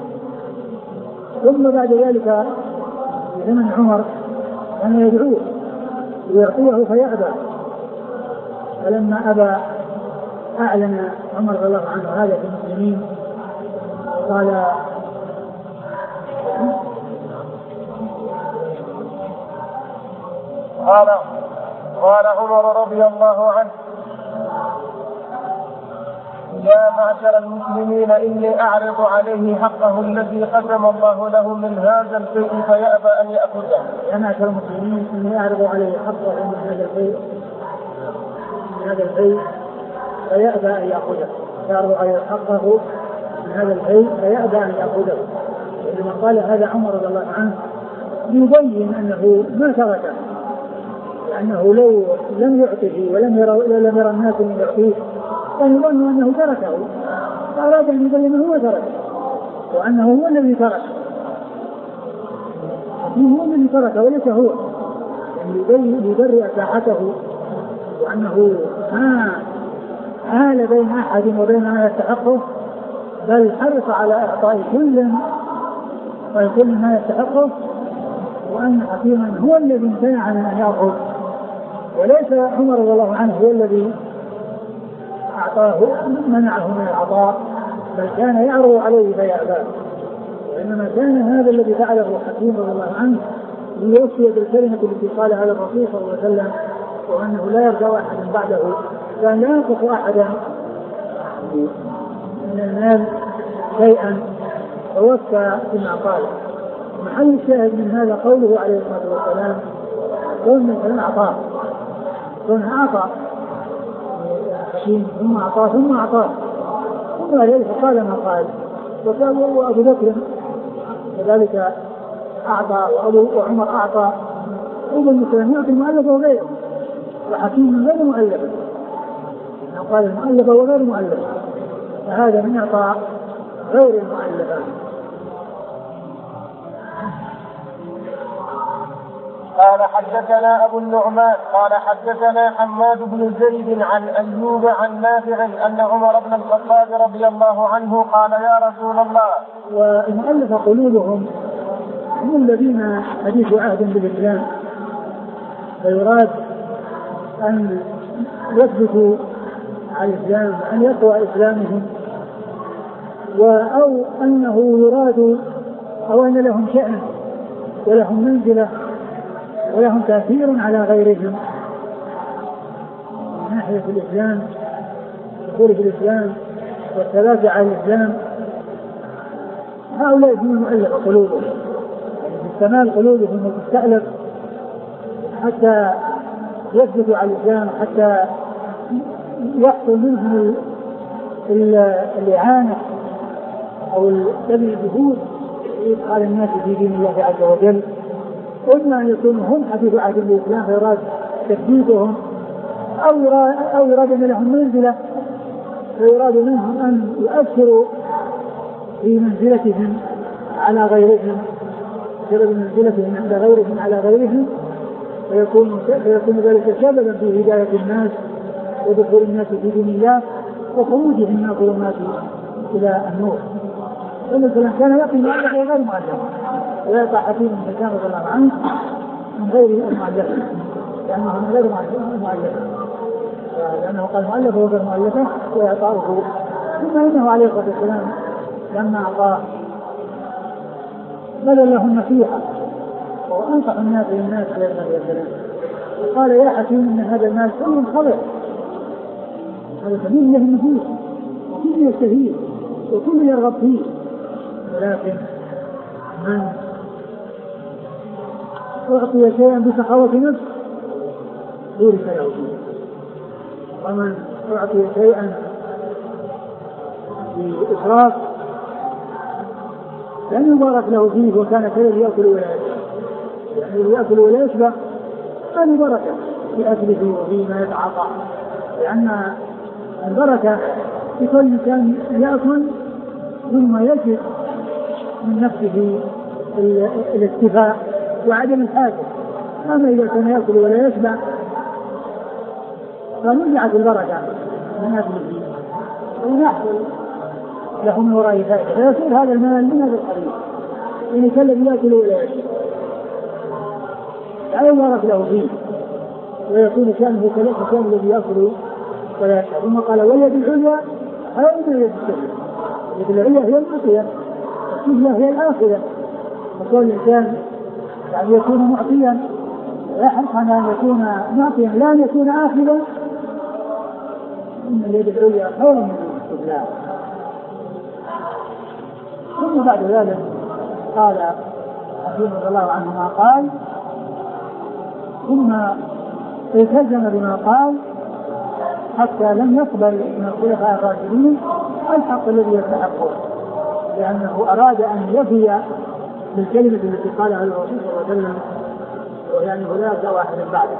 ثم بعد ذلك في زمن عمر كان يدعوه ليعطيه فيأبى، فلما أبى أعلن عمر رضي الله عنه هذا في المسلمين قال قال قال عمر رضي الله عنه يا معشر المسلمين إني أعرض عليه حقه الذي قسم الله له من هذا الشيء فيأبى أن يأخذه. يا معشر المسلمين إني أعرض عليه حقه من هذا الشيء من هذا الشيء فيأبى أن يأخذه. يعرض عليه حقه من هذا الشيء فيأبى أن يأخذه. لما قال هذا عمر رضي الله عنه يبين أنه ما تركه، لأنه لو لم يعطه ولم يرى لم يرى الناس من يعطيه كان يظن أنه تركه، فأراد أن يبين أنه هو تركه وأنه هو الذي تركه، هو الذي تركه وليس هو، يعني يبرئ ساحته وأنه ما حال بين أحد وبين ما يستحقه، بل حرص على إعطاء كل وكل ما يستحقه، وأن حكيما هو الذي امتنع من أن يأخذ، وليس عمر رضي الله عنه هو الذي أعطاه منعه من العطاء، بل كان يعرض عليه فيأبى. وإنما كان هذا الذي فعله حكيم رضي الله عنه ليوصي بالكلمة التي قالها على الرسول صلى الله عليه وسلم، وأنه لا يرجع أحدا بعده، كان لا ينقص أحدا من المال شيئا، فوفى بما قال. محل الشاهد من هذا قوله عليه الصلاة والسلام كون من كلام أعطاه كون أعطى حكيم ثم أعطاه ثم أعطاه ثم ذلك قال ما قال. وكان أبو بكر كذلك أعطى وعمر أعطى، أيضا مثلا يعطي المؤلف وغيره، وحكيم غير مؤلف قال المؤلف وغير مؤلف، فهذا من إعطاء غير المؤلف. قال حدثنا أبو النعمان قال حدثنا حماد بن زيد عن أيوب عن نافع أن عمر بن الخطاب رضي الله عنه قال يا رسول الله. والمؤلف قلوبهم هم الذين حديث عهد بالإسلام، فيراد أن يثبتوا على الإسلام، أن يقوى إسلامهم، أو أنه يراد أو أن لهم شأن ولهم منزلة ولهم تأثير على غيرهم من ناحية الإسلام، الدخول في الإسلام والثبات على الإسلام. هؤلاء هم مؤلف قلوبهم، يعني استمال قلوبهم وتستألف حتى يثبتوا على الإسلام، حتى يحصل منهم الإعانة أو الذي الجهود إدخال الناس في دين الله عز وجل. إما أن يكونوا هم حديث عهد بالإسلام فيراد تثبيتهم، أو يراد, أو يراد أن لهم منزلة فيراد منهم أن يؤثروا في منزلتهم على غيرهم، سبب منزلتهم عند غيرهم على غيرهم، فيكون, فيكون ذلك سببا في هداية الناس ودخول الناس في دين الله وخروجهم من الظلمات إلى النور. فمثلا كان يقي مؤلف غير مؤلف، ويقع حكيم من كان رضي الله عنه من غير المؤلف، لأنه من غير مؤلف، لأنه قال مؤلف وغير مؤلفه ويعطاه. ثم إنه عليه الصلاة والسلام لما أعطاه بذل له النصيحة وأنصح الناس للناس عليه الصلاة والسلام، وقال يا حكيم إن هذا المال كله خضر، هذا سبيل له النفوس وكل يستفيد وكل يرغب فيه، ولكن من أعطي شيئا بسخاوة نفس بورك له فيه، ومن أعطي شيئا بإسراف لن يبارك له فيه وكان خير يأكل ولا يشبع، يعني يأكل ولا يشبع فلا بركة في أكله وفيما يتعاطى، لأن البركة يكون كان يأكل ثم يجد من نفسه الاكتفاء وعدم الحاجة. أما إذا كان يأكل ولا يشبع فنزعت البركة من أكله ونحصل له من وراء فائدة، فيصير هذا المال من هذا القريب إن كان الذي يأكل ولا يشبع لا يبارك له فيه، ويكون شأنه كالشأن الذي يأكل ولا يشبع. ثم قال واليد العليا خير من اليد السفلى، اليد العليا هي المعطية والسفلى هي الآخرة، فكل الإنسان يعني يكون معطيا ويحرص على أن يكون معطيا لا أن يكون آخرا، إن اليد العليا خير من السفلى. ثم بعد ذلك قال حكيم رضي الله عنهما قال ثم التزم بما قال حتى لم يقبل من الخلفاء الراشدين الحق الذي يستحقه، لأنه أراد أن يفي بالكلمة التي قالها الرسول صلى الله عليه وسلم، ويعني لا واحد بعده.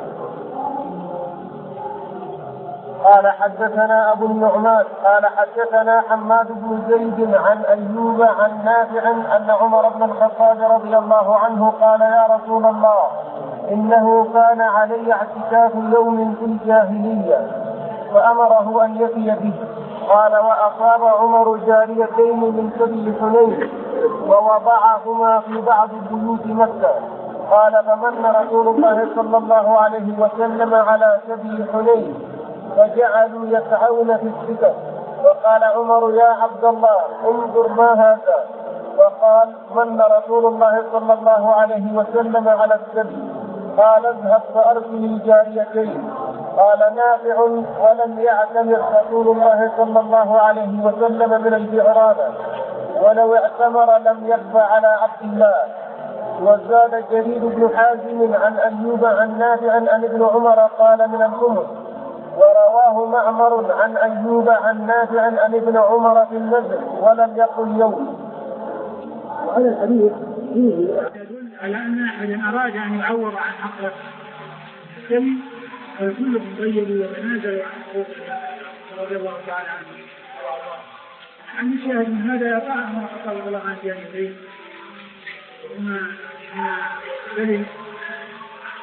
قال حدثنا أبو النعمان قال حدثنا حماد بن زيد عن أيوب عن نافع أن عمر بن الخطاب رضي الله عنه قال يا رسول الله إنه كان علي اعتكاف يوم في الجاهلية فأمره أن يفي به. قال وأصاب عمر جاريتين من سبي حنين ووضعهما في بعض بيوت مكة. قال فمن رسول الله صلى الله عليه وسلم على سبي حنين فجعلوا يسعون في السكة، وقال عمر يا عبد الله انظر ما هذا، وقال من رسول الله صلى الله عليه وسلم على السبي. قال اذهب فأرسل الجاريتين. قال نافع ولم يعتمر رسول الله صلى الله عليه وسلم من الجعرانة، ولو اعتمر لم يخفى على عبد الله. وزاد جرير بن حازم عن أيوب عن نافع عن ابن عمر قال من الخمس، ورواه معمر عن أيوب عن نافع عن ابن عمر في النزل ولم يقل يوم. وهذا الحديث فيه يدل على أن أحد أراد أن يعوض عن حق السبي فكلهم طيبوا وتنازلوا عن حقوقهم رضي الله تعالى عنه. عن الشاهد من هذا يطاع عمر الخطاب رضي الله عنه جانبين، وما بني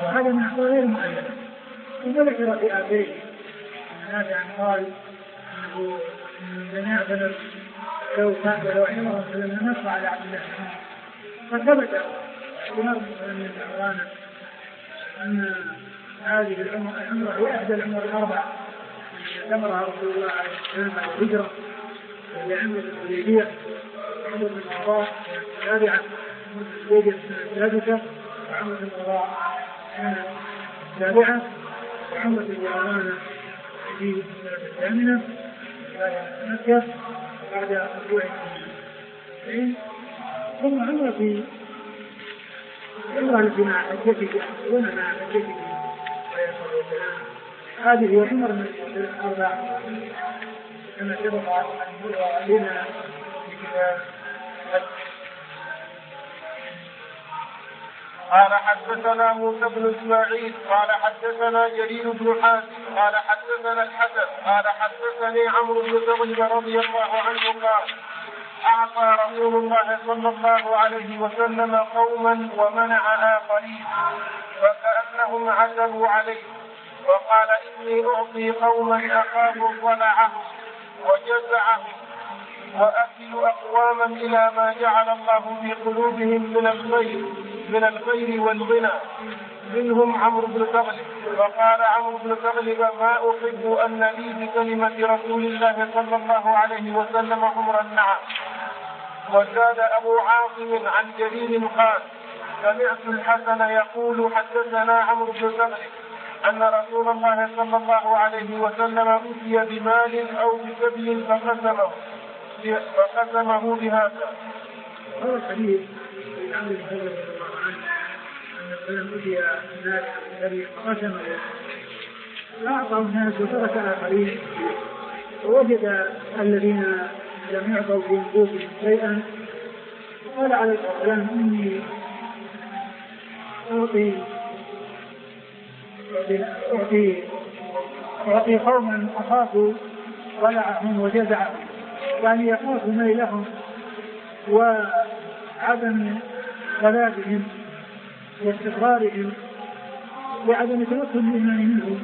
وهذا من أحوال غير مؤلفة. وذكر في آخره هذا عن قال أنه لم يعتبر لو كان لو عمره فلم نص على عبد الله فثبت بنص من الأعوان أن هذه العمرة هي إحدى العمر الأربع اعتمرها رسول الله عليه السلام على الهجرة لعمرة الحديبية عمرة القضاء السابعة عمرة السادسة وعمرة القضاء السابعة وعمرة اليمامة في الثامنة بعد مكة بعد رجوع الدين ثم عمرة في عمرة التي مع حجته دون مع حجته هذه هي عمر من الأربع كما سبق أن يروى لنا في كتاب. قال حدثنا موسى بن اسماعيل قال حدثنا جرير بن حازم قال حدثنا الحسن قال حدثني عمرو بن ثغلب رضي الله عنه قال أعطى رسول الله صلى الله عليه وسلم قوما ومنع آخرين فكأنهم عتبوا عليه وقال إني أعطي قوما أخاف ضلعهم وجزعهم وأكل أقواما إلى ما جعل الله في قلوبهم من الخير من الخير والغنى منهم عمرو بن ثغلب. وقال عمرو بن ثغلب ما أحب أن لي بكلمة رسول الله صلى الله عليه وسلم حمر النعم. وزاد أبو عاصم عن جرير قال سمعت الحسن يقول حدثنا عمرو بن ثغلب أن رسول الله صلى الله عليه وسلم أتي بمال أو بسبي فقسمه فقسمه بهذا. هذا الحديث في عمرو بن ثغلب رضي الله عنه أن الرجل أتي بمال أو بسبي فقسمه فأعطى الناس وترك آخرين ووجد الذين لم يعطوا في نفوسهم شيئا قال عليه الصلاة والسلام إني أعطي أعطي أعطي قوما أخافوا ضلعهم وجزعهم يعني يخاف ميلهم وعدم ثباتهم واستقرارهم وعدم تمكن الإيمان منهم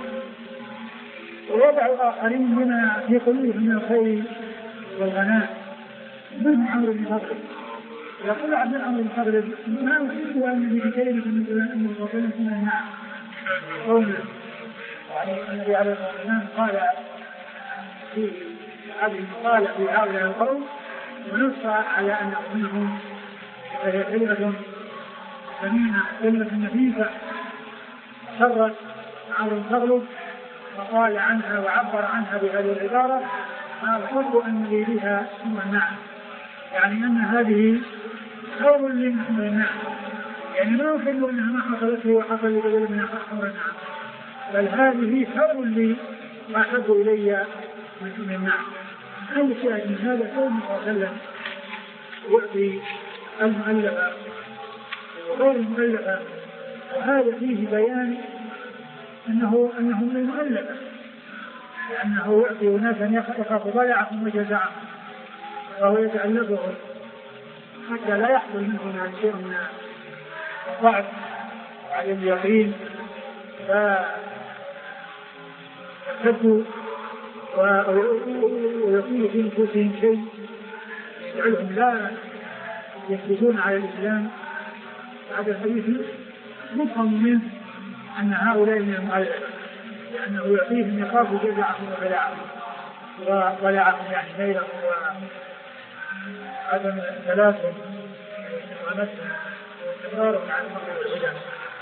ويدع آخرين بما في قلوبهم من الخير والغناء من عمرو بن ثغلب. يقول عبد عمرو بن ثغلب ما أحب أن لي بكلمة من رسول الله نعم قولا يعني النبي عليه الصلاة والسلام قال في هذه قال في هؤلاء القوم ونص على أن أقولهم فهي كلمة ثمينة كلمة نفيسة شرت عمرو بن ثغلب وقال عنها وعبر عنها بهذه العبارة ما أحب أن لي بها حمر النعم يعني أن هذه خير لي من حمر النعم يعني ما أحب أنها ما حصلت لي وحصل لي بدل من حمر النعم بل هذه خير لي وأحب إلي من حمر النعم. هذا الشاهد من هذا قوم صلى الله عليه وسلم يعطي المؤلفة وغير المؤلفة وهذا فيه بيان أنه أنه من المؤلفة لأنه يعطي ناسا يخاف ضلعهم وجزعهم وهو يتعلقهم حتى لا يحصل منهم عن شيء من الضعف وعلى اليقين فيرتدوا ويقول في نفوسهم شيء يجعلهم لا يثبتون على الإسلام. هذا الحديث مفهم منه أن هؤلاء من المؤلفة لأنه يعطيهم يخاف جزعهم وبلعهم وضلعهم يعني ميلهم وعدم ثلاثهم واستقامتهم واستمرارهم على المغرب والهدى.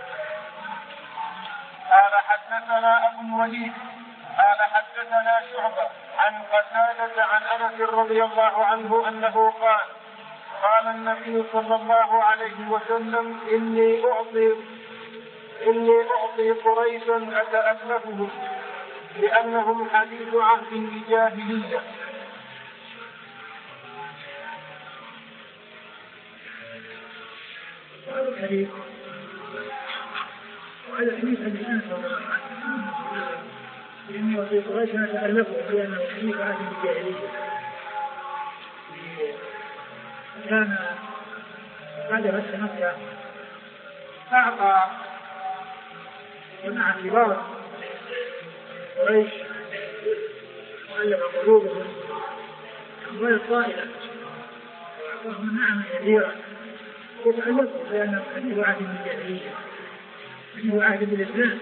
قال حدثنا أبو الوليد قال حدثنا شعبة عن قتادة عن أنس رضي الله عنه أنه قال قال النبي صلى الله عليه وسلم إني أعطي إني أعطي قريشا أتألفهم لأنهم حديث عهد بجاهلية. هذا الحديث وهذا الحديث الذي أنس إني أعطي قريشا أتألفهم لأنهم حديث عهد بجاهلية كان بعد فتح مكة أعطى ومع كبار قريش وألف قلوبهم أموال طائلة وأعطاهم نعمة كثيرة يتعلقوا بأنهم حديث عهد بالجاهلية حديث عهد بالإسلام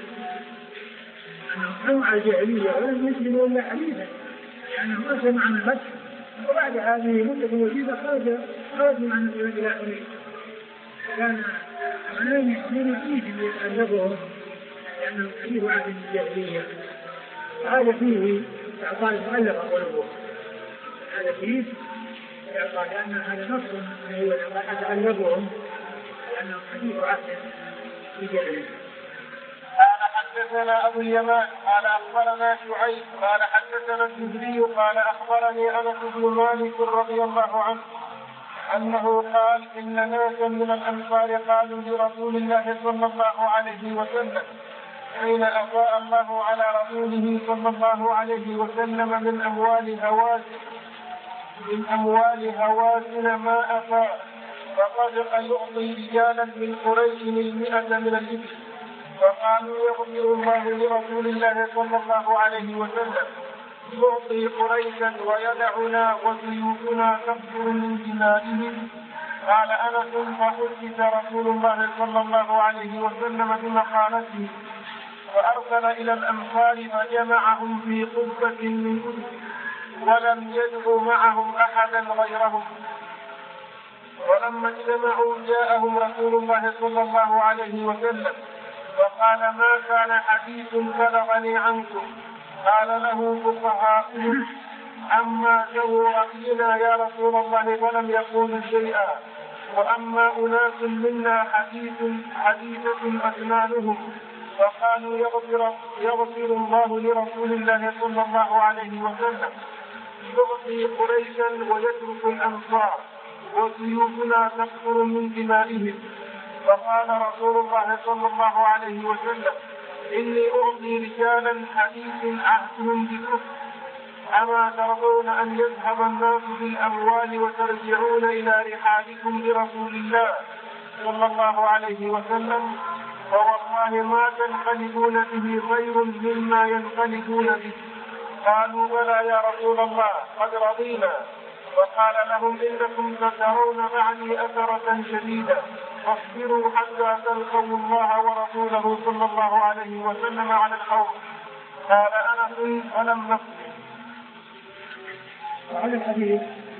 أنهم كانوا على الجاهلية ولم يسلموا إلا حديثا لأنهم أسلموا عن الفتح وبعد هذه المدة الوجيزة خرج خرجوا عن إلى حديث كان عليهم يحملون فيه يتعلقهم لأنهم حديث عهد بالجاهلية هذا فيه إعطاء المؤلف قلوبهم هذا فيه إعطاء لأن هذا نص هو يتعلقهم لأنهم حديث عهد بالجاهلية. قال حدثنا أبو اليمان قال أخبرنا شعيب قال حدثنا الزهري قال أخبرني أنس بن مالك رضي الله عنه أنه قال إن ناسا من الأنصار قالوا لرسول الله صلى الله عليه وسلم حين أفاء الله على رسوله صلى الله عليه وسلم من أموال هوازن من أموال هوازن ما أفاء فصدق يعطي رجالا من قريش المئة من الإبل فقالوا يغفر الله لرسول الله صلى الله عليه وسلم يعطي قريشا ويدعنا وسيوفنا تكثر من دمائهم. قال أنس فحدث رسول الله صلى الله عليه وسلم بمقالته وأرسل إلى الأنصار فجمعهم في قبة من أذن ولم يدعوا معهم أحدا غيرهم. ولما اجتمعوا جاءهم رسول الله صلى الله عليه وسلم وقال ما كان حديث بلغني عنكم. قال له فقهاؤهم أما ذو رأينا يا رسول الله فلم يقولوا شيئا وأما أناس منا حديث حديثة أسنانهم فقالوا يغفر, يغفر الله لرسول الله صلى الله عليه وسلم يعطي قريشا ويترك الأنصار وسيوفنا تكثر من دمائهم. فقال رسول الله صلى الله عليه وسلم إني أعطي رجالا حديث عهدهم بكفر أما ترضون أن يذهب الناس بالأموال وترجعون إلى رحالكم برسول الله صلى الله عليه وسلم فوالله ما تنقلبون به خير مما ينقلبون به. قالوا بلى يا رسول الله قد رضينا. وقال لهم إنكم سترون معني أثرة شديدة فاصبروا حتى تلقوا الله ورسوله صلى الله عليه وسلم على الحوض. قال أنس ولم نصبر. وهذا الحديث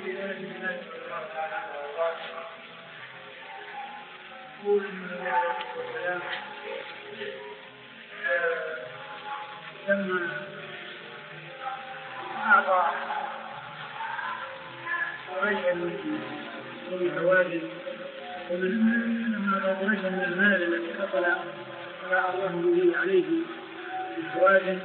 يقول لما أعطى قريشا من هوازن ومن قريشا من المال الذي حصل على الله به عليه من هوازن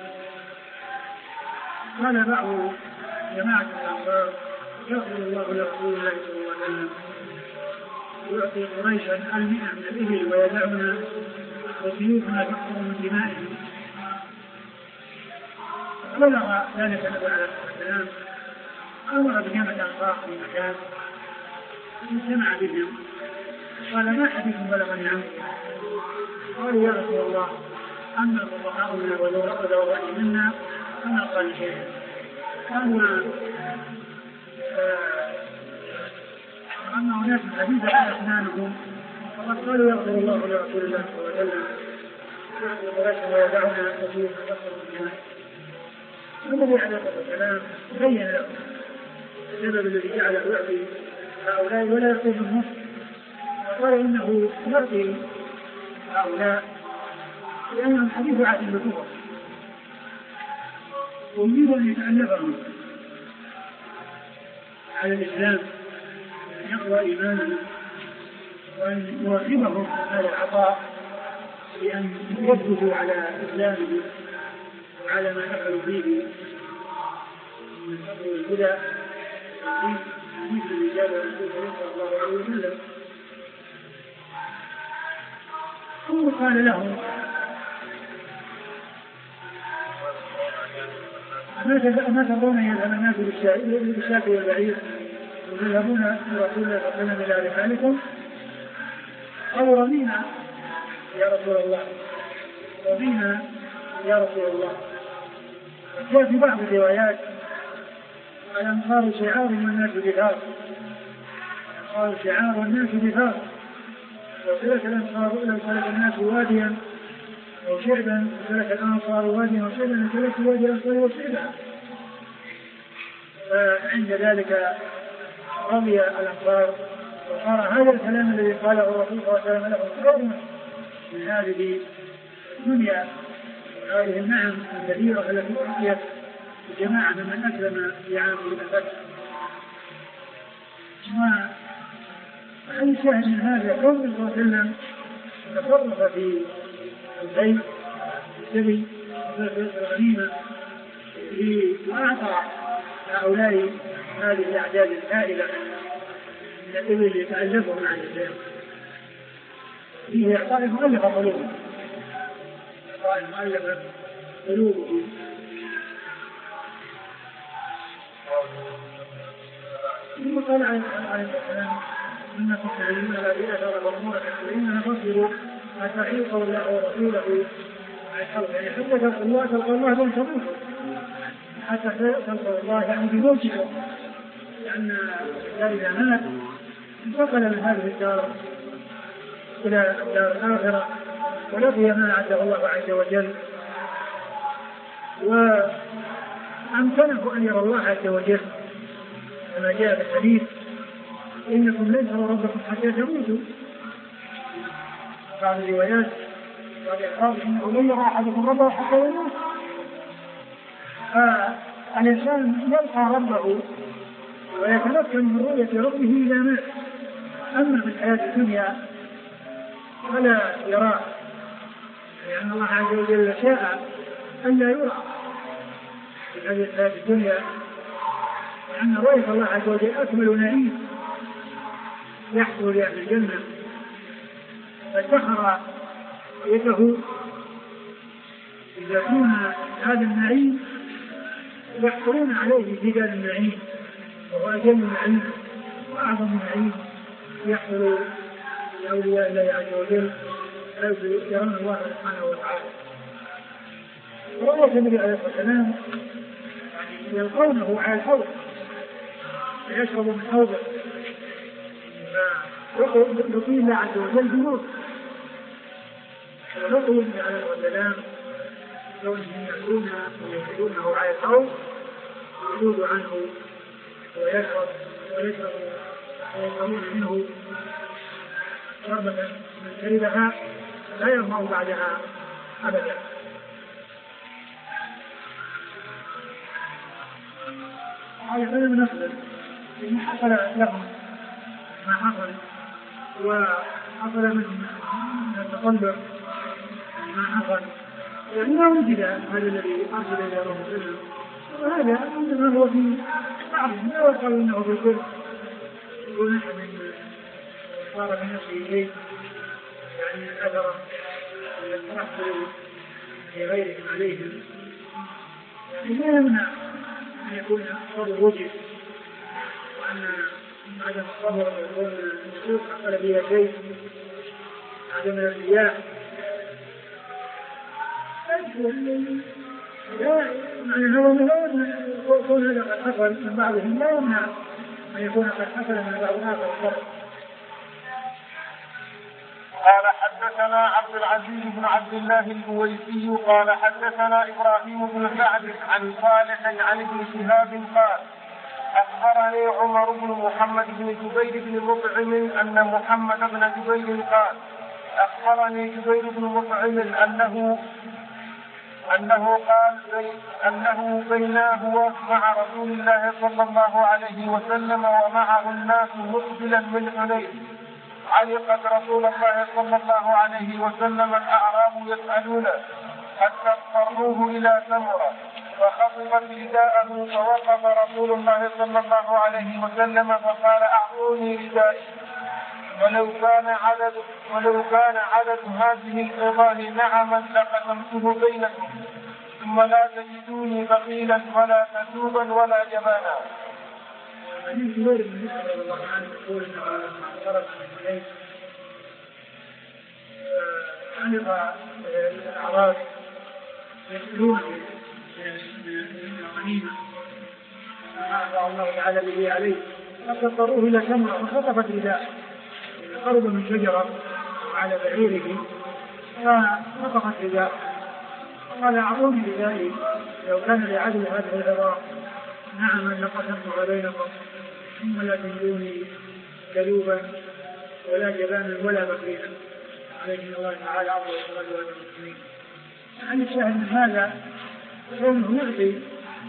قال بعض جماعة الأنصار يغفر الله لرسول الله صلى الله عليه وسلم يعطي قريشا المئة من الإبل ويدعنا وسيوفنا تكثر من دمائهم. بلغ ذلك النبي عليه الصلاة والسلام أمر بجمع الأنصار في مكان اجتمع بهم قال ما حديث بلغني عنكم. قالوا يا رسول الله أما فقهاؤنا وذو الرأي منا فما قال شيئا. أما أما هناك حديث على أسنانهم فقد قالوا يغفر الله لرسول الله صلى الله عليه وسلم ويدعنا نسير فقصر الجنة. النبي عليه الصلاة والسلام بين لهم السبب الذي جعله يعطي هؤلاء ولا يعطي النص وقال إنه يعطي هؤلاء لأنهم حديث عهد بالكفر ويريد أن يتعلقهم على الإسلام أن يقوى إيمانهم وأن يواظبهم على العطاء بأن يثبتوا على إسلامهم وعلى ما دخلوا فيه من الفضل والهدى حديث الرجال صلى الله عليه وسلم. ثم قال له ما ترضون يذهب الناس بالشاة والبعير وتذهبون برسول الله صلى الله عليه وسلم إلى رحالكم؟ قالوا رضينا يا رسول الله وفينا يا رسول الله. جاء في بعض الروايات الأنصار شعار والناس دثار، قال شعار والناس دثار، لو سلك الأنصار لو سلك الناس واديا أو شعبا سلك الأنصار واديا أو شعبا سلك وادي الأنصار وشعبا. فعند ذلك رضي الأنصار وصار هذا الكلام الذي قاله الرسول صلى الله عليه وسلم لهم خير من هذه الدنيا وهذه النعم الكثيرة التي أعطيت الجماعة ممن أسلم في عام الفتح. وأي شاهد من هذا كون الرسول صلى الله عليه وسلم تصرف في البيت السبي وفي الغنيمة وأعطى هؤلاء هذه الأعداد الهائلة من الإبل يتألفهم عن الإسلام فيه إعطاء مؤلفة قلوبهم إعطاء مؤلفة قلوبهم. ثم قال عليه السلام إنكم تدعون لا بأثر والأمور تحسرين فاصبروا حتى يلقوا الله ورسوله يعني حتى تلقوا الله تلقوا الله دون تموتوا حتى تلقوا الله يعني بموتكم، لأن إذا مات انتقل من هذه الدار إلى الدار الآخرة ولقي ما أعده الله عز وجل، وأمكنه أن يرى الله عز وجل كما جاء في الحديث إنكم لن تروا ربكم حتى تموتوا. بعض الروايات قال إنه لن يرى أحدكم ربه حتى يموت. فالإنسان يلقى ربه ويتمكن من رؤية ربه إذا مات. أما في الحياة الدنيا فلا يراه، لأن الله عز وجل شاء أن لا يرى في هذه الحياة الدنيا، لأن رؤية الله عز وجل أكمل نعيم يحصل لأهل الجنة، فاتخر رؤيته إذا كان هذا النعيم يحصلون عليه في دار النعيم وهو أجل النعيم وأعظم النعيم يحصل لأولياء الله عز وجل حيث يرون الله سبحانه وتعالى. رؤية النبي عليه الصلاة والسلام يعني يلقونه على الحوض فيشرب من حوضه فلقي الله عز وجل بنور، ولقي النبي عليه الصلاة والسلام كونهم يأكلون ويشربونه على الحوض ويذوب عنه ويشرب ويشرب ويشربون منه شربة من شربها لا يظمأ بعدها أبدا. هذا كلام نفسه إن حصل لهم ما حصل وحصل منهم التطلع ما حصل يعني ما وجد هذا الذي أرسل إلى رسول وهذا عندما هو في بعض لا يقال إنه في الكل ونحن من صار من نفسه إليه يعني الأثر الذي يحصل لغيرهم عليهم يعني لا يمنع أن يكون الصبر وجد وأن عدم الصبر يكون النصوص حصل بها شيء عدم الرياح لا يعني هو يكون هذا قد حصل من بعضهم لا يمنع أن يكون قد حصل من بعض آخر الصبر. قال حدثنا عبد العزيز بن عبد الله الأويسي قال حدثنا إبراهيم بن سعد عن صالح عن ابن شهاب قال أخبرني عمر بن محمد بن جبير بن مطعم أن محمد بن جبير قال أخبرني جبير بن مطعم أنه أنه قال أنه بيناه مع رسول الله صلى الله عليه وسلم ومعه الناس مقبلا من حنين علقت رسول الله صلى الله عليه وسلم الأعراب يسألونه حتى اضطروه إلى ثمرة فخطبت رداءه فوقف رسول الله صلى الله عليه وسلم فقال أعطوني ردائي ولو كان عدد ولو كان عدد هذه العظام نعما لقسمته بينكم ثم لا تجدوني بخيلا ولا كذوبا ولا جبانا. من جبير بن مسعود رضي الله عنه يقول انه لما خرج من البيت علق الأعراب يسألون من الغنيمة ما أعطى الله تعالى به عليه، فاضطروه إلى تمرة فخطفت رداءه، قرب من شجرة على بعيره فخطفت رداءه، قال أعطوني ردائي لو كان لعدل هذه العظام نعم لقسمتها بينكم ثم لا تجدوني كذوبا ولا جبانا ولا بخيلا عليه الله تعالى عظيم الصلاة والسلام. يعني الشاهد من هذا كونه يعطي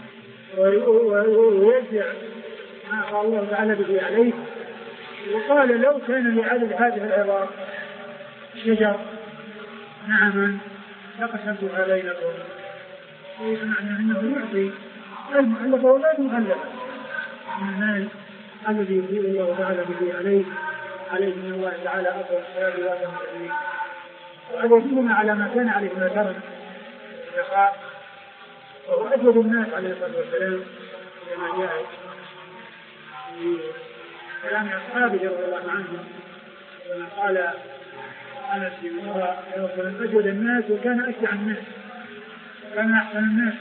ويرجع ما قال الله تعالى به عليه، وقال لو كان لعدد هذه العظام شجر نعما لقسمتها بينكم، معنى انه يعطي المؤلف ولا المؤلف من المال الذي يريد الله تعالى به عليه عليه من الله تعالى افضل الصلاه والسلام، وهذا يدلنا على ما كان عليه ما كرم الزكاه، وهو اجود الناس عليه الصلاه والسلام كما جاء في كلام اصحابه رضي الله عنهم كما قال انس بن عمر كان اجود الناس وكان اشجع الناس وكان احسن الناس.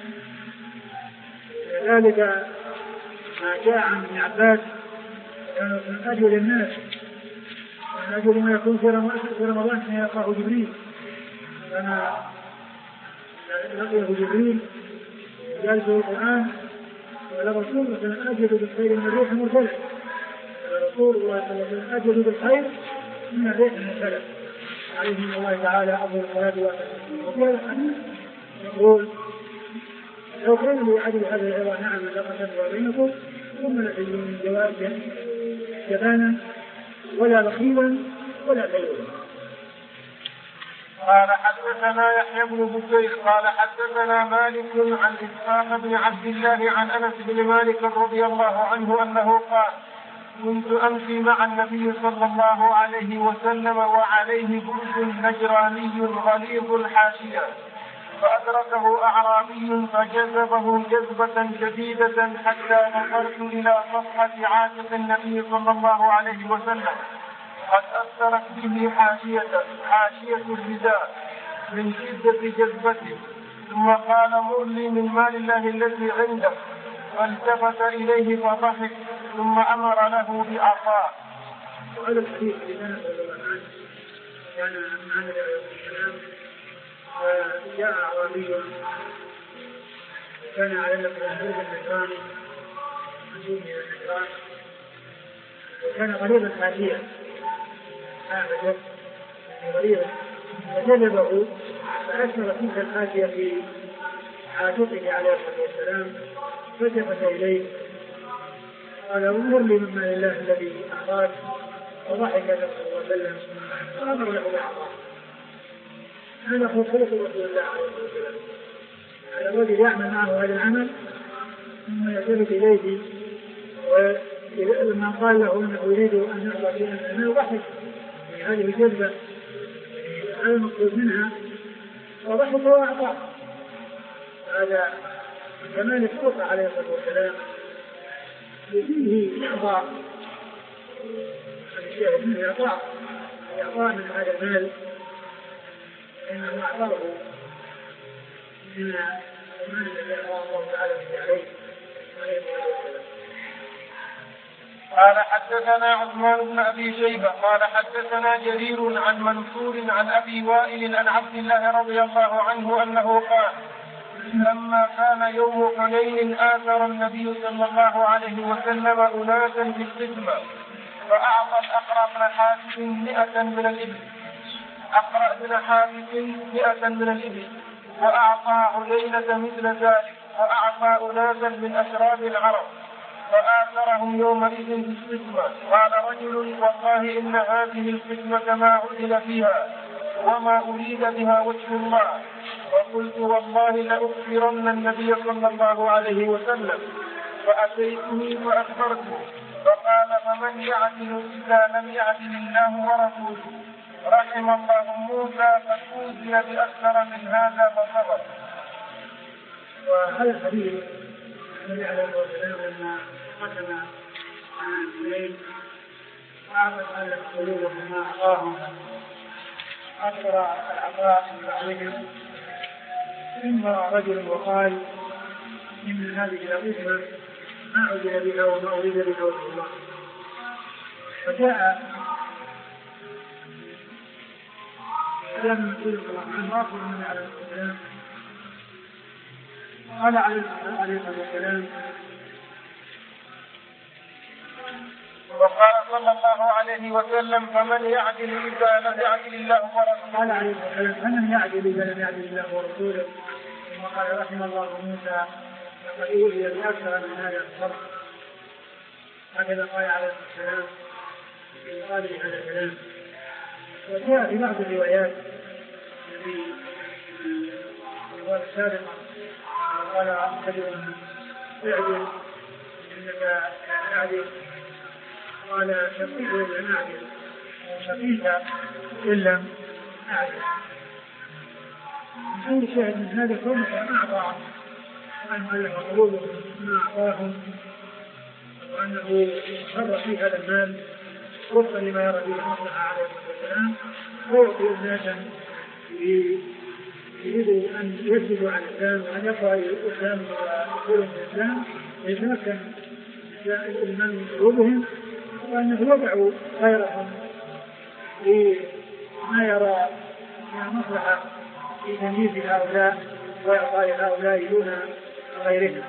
لذلك ما جاء عن ابن عباس كان من اجود الناس من اجود ما يكون في رمضان حين يلقاه جبريل، كان لقيه جبريل جالس في القران والرسول كان اجود بالخير من الريح المرسله، رسول الله صلى الله عليه وسلم اجود بالخير من الريح المرسله عليه من الله تعالى افضل الصلاه والسلام. وفي هذا الحديث يقول لو كان لعدل هذا العظام نعم لقسمتها بينكم ثم لا تجدون من جواب جبانا ولا بخيلا ولا خيلا. قال حدثنا يحيى بن بكير قال حدثنا مالك عن إسحاق بن عبد الله عن أنس بن مالك رضي الله عنه أنه قال كنت أمشي مع النبي صلى الله عليه وسلم وعليه برد نجراني غليظ الحاشية، فأدركه أعرابي فجذبه جذبة شديدة حتى نظرت إلى صفحة عاتق النبي صلى الله عليه وسلم قد أثرت به حاشية حاشية الرداء من شدة جذبته، ثم قال مر لي من مال الله الذي عنده، فالتفت إليه فضحك ثم أمر له بعطاء. وهذا الحديث لنا كان عن السلام جاء أعرابي كان على الأنبوب النجراني أنبوب من النجران وكان غليظ الحاشية هذا غليظ فجذبه فأثر تلك الحاشية في عاتقه عليه الصلاة والسلام، فالتفت إليه قال انظر لي مما لله الذي أعطاك، وضحك النبي صلى الله عليه وسلم وأمر له بالعطاء. هذا هو خلق رسول الله عليه الصلاة والسلام، على الرجل يعمل معه هذا العمل ثم يلتفت إليه، ولما قال له انه يريد ان يرضى بها انه ضحك هذه الجذبه هذا المقصود منها وضحك واعطاه. هذا كمان الفرقه عليه الصلاه والسلام فيه اعطاء الشاهد منه اعطاء اعطاء من هذا المال انه اعطاه من المال الذي اعطاه الله تعالى عليه عليه الصلاه. قال حدثنا عثمان بن أبي شيبة قال حدثنا جرير عن منصور عن أبي وائل عن عبد الله رضي الله عنه أنه قال لما كان يوم حنين آثر النبي صلى الله عليه وسلم أناسا بالقسمة فأعطى الأقرأ بن حاتم مئة من الإبل أقرأ بن حاتم مئة من الإبل وأعطى عيينة مثل ذلك وأعطى أناسا من أشراف العرب فآثرهم يومئذ بالقسمة. قال رجل والله إن هذه القسمة ما عدل فيها وما أريد بها وجه الله، وقلت والله لأخبرن النبي صلى الله عليه وسلم، فأتيته فأخبرته فقال فمن يعدل إذا لم يعدل الله ورسوله، رحم الله موسى قد أوذي بأكثر من هذا فصبر. وهذا الحديث الذي عليه السلام لما قسم عن الليل وأعطت على القلوب ما أعطاهم أكثر العطاء من بعضهم. ثم رجل وقال إن هذه الأمة ما عجل بها وما أريد بها وجه الله. فجاء كلام رسول الله عن رافع من على السلام قال عليه الصلاة والسلام وقال صلى الله عليه وسلم فمن يعدل إذا لم يعدل الله ورسوله. قال عليه الصلاة والسلام فمن يعدل إذا لم يعدل الله ورسوله. ثم قال رحم الله موسى لقد أوذي بأكثر من هذا الصبر. هكذا قال عليه الصلاة والسلام في قاله هذا الكلام. وجاء في بعض الروايات في الرواية السابقة قال رجل اعدل إنك تعدل قال شقيق إلا نعدل وشقيق إلا نعدل. كل شيء من هذا كله ما أعطى وأنه ألف قلوبهم ما أعطاهم وأنه شر في هذا المال وفقا لما يرى به المصلحة عليه الصلاة والسلام ويعطي أناسا يريد أن يجدوا على الإسلام وأن يقرأ الإسلام ويقولوا الإسلام ويتمكن الإيمان من قلوبهم وأنه يدعو خيرهم لما يرى من مصلحة في تمييز هؤلاء وإعطاء هؤلاء دون غيرهم.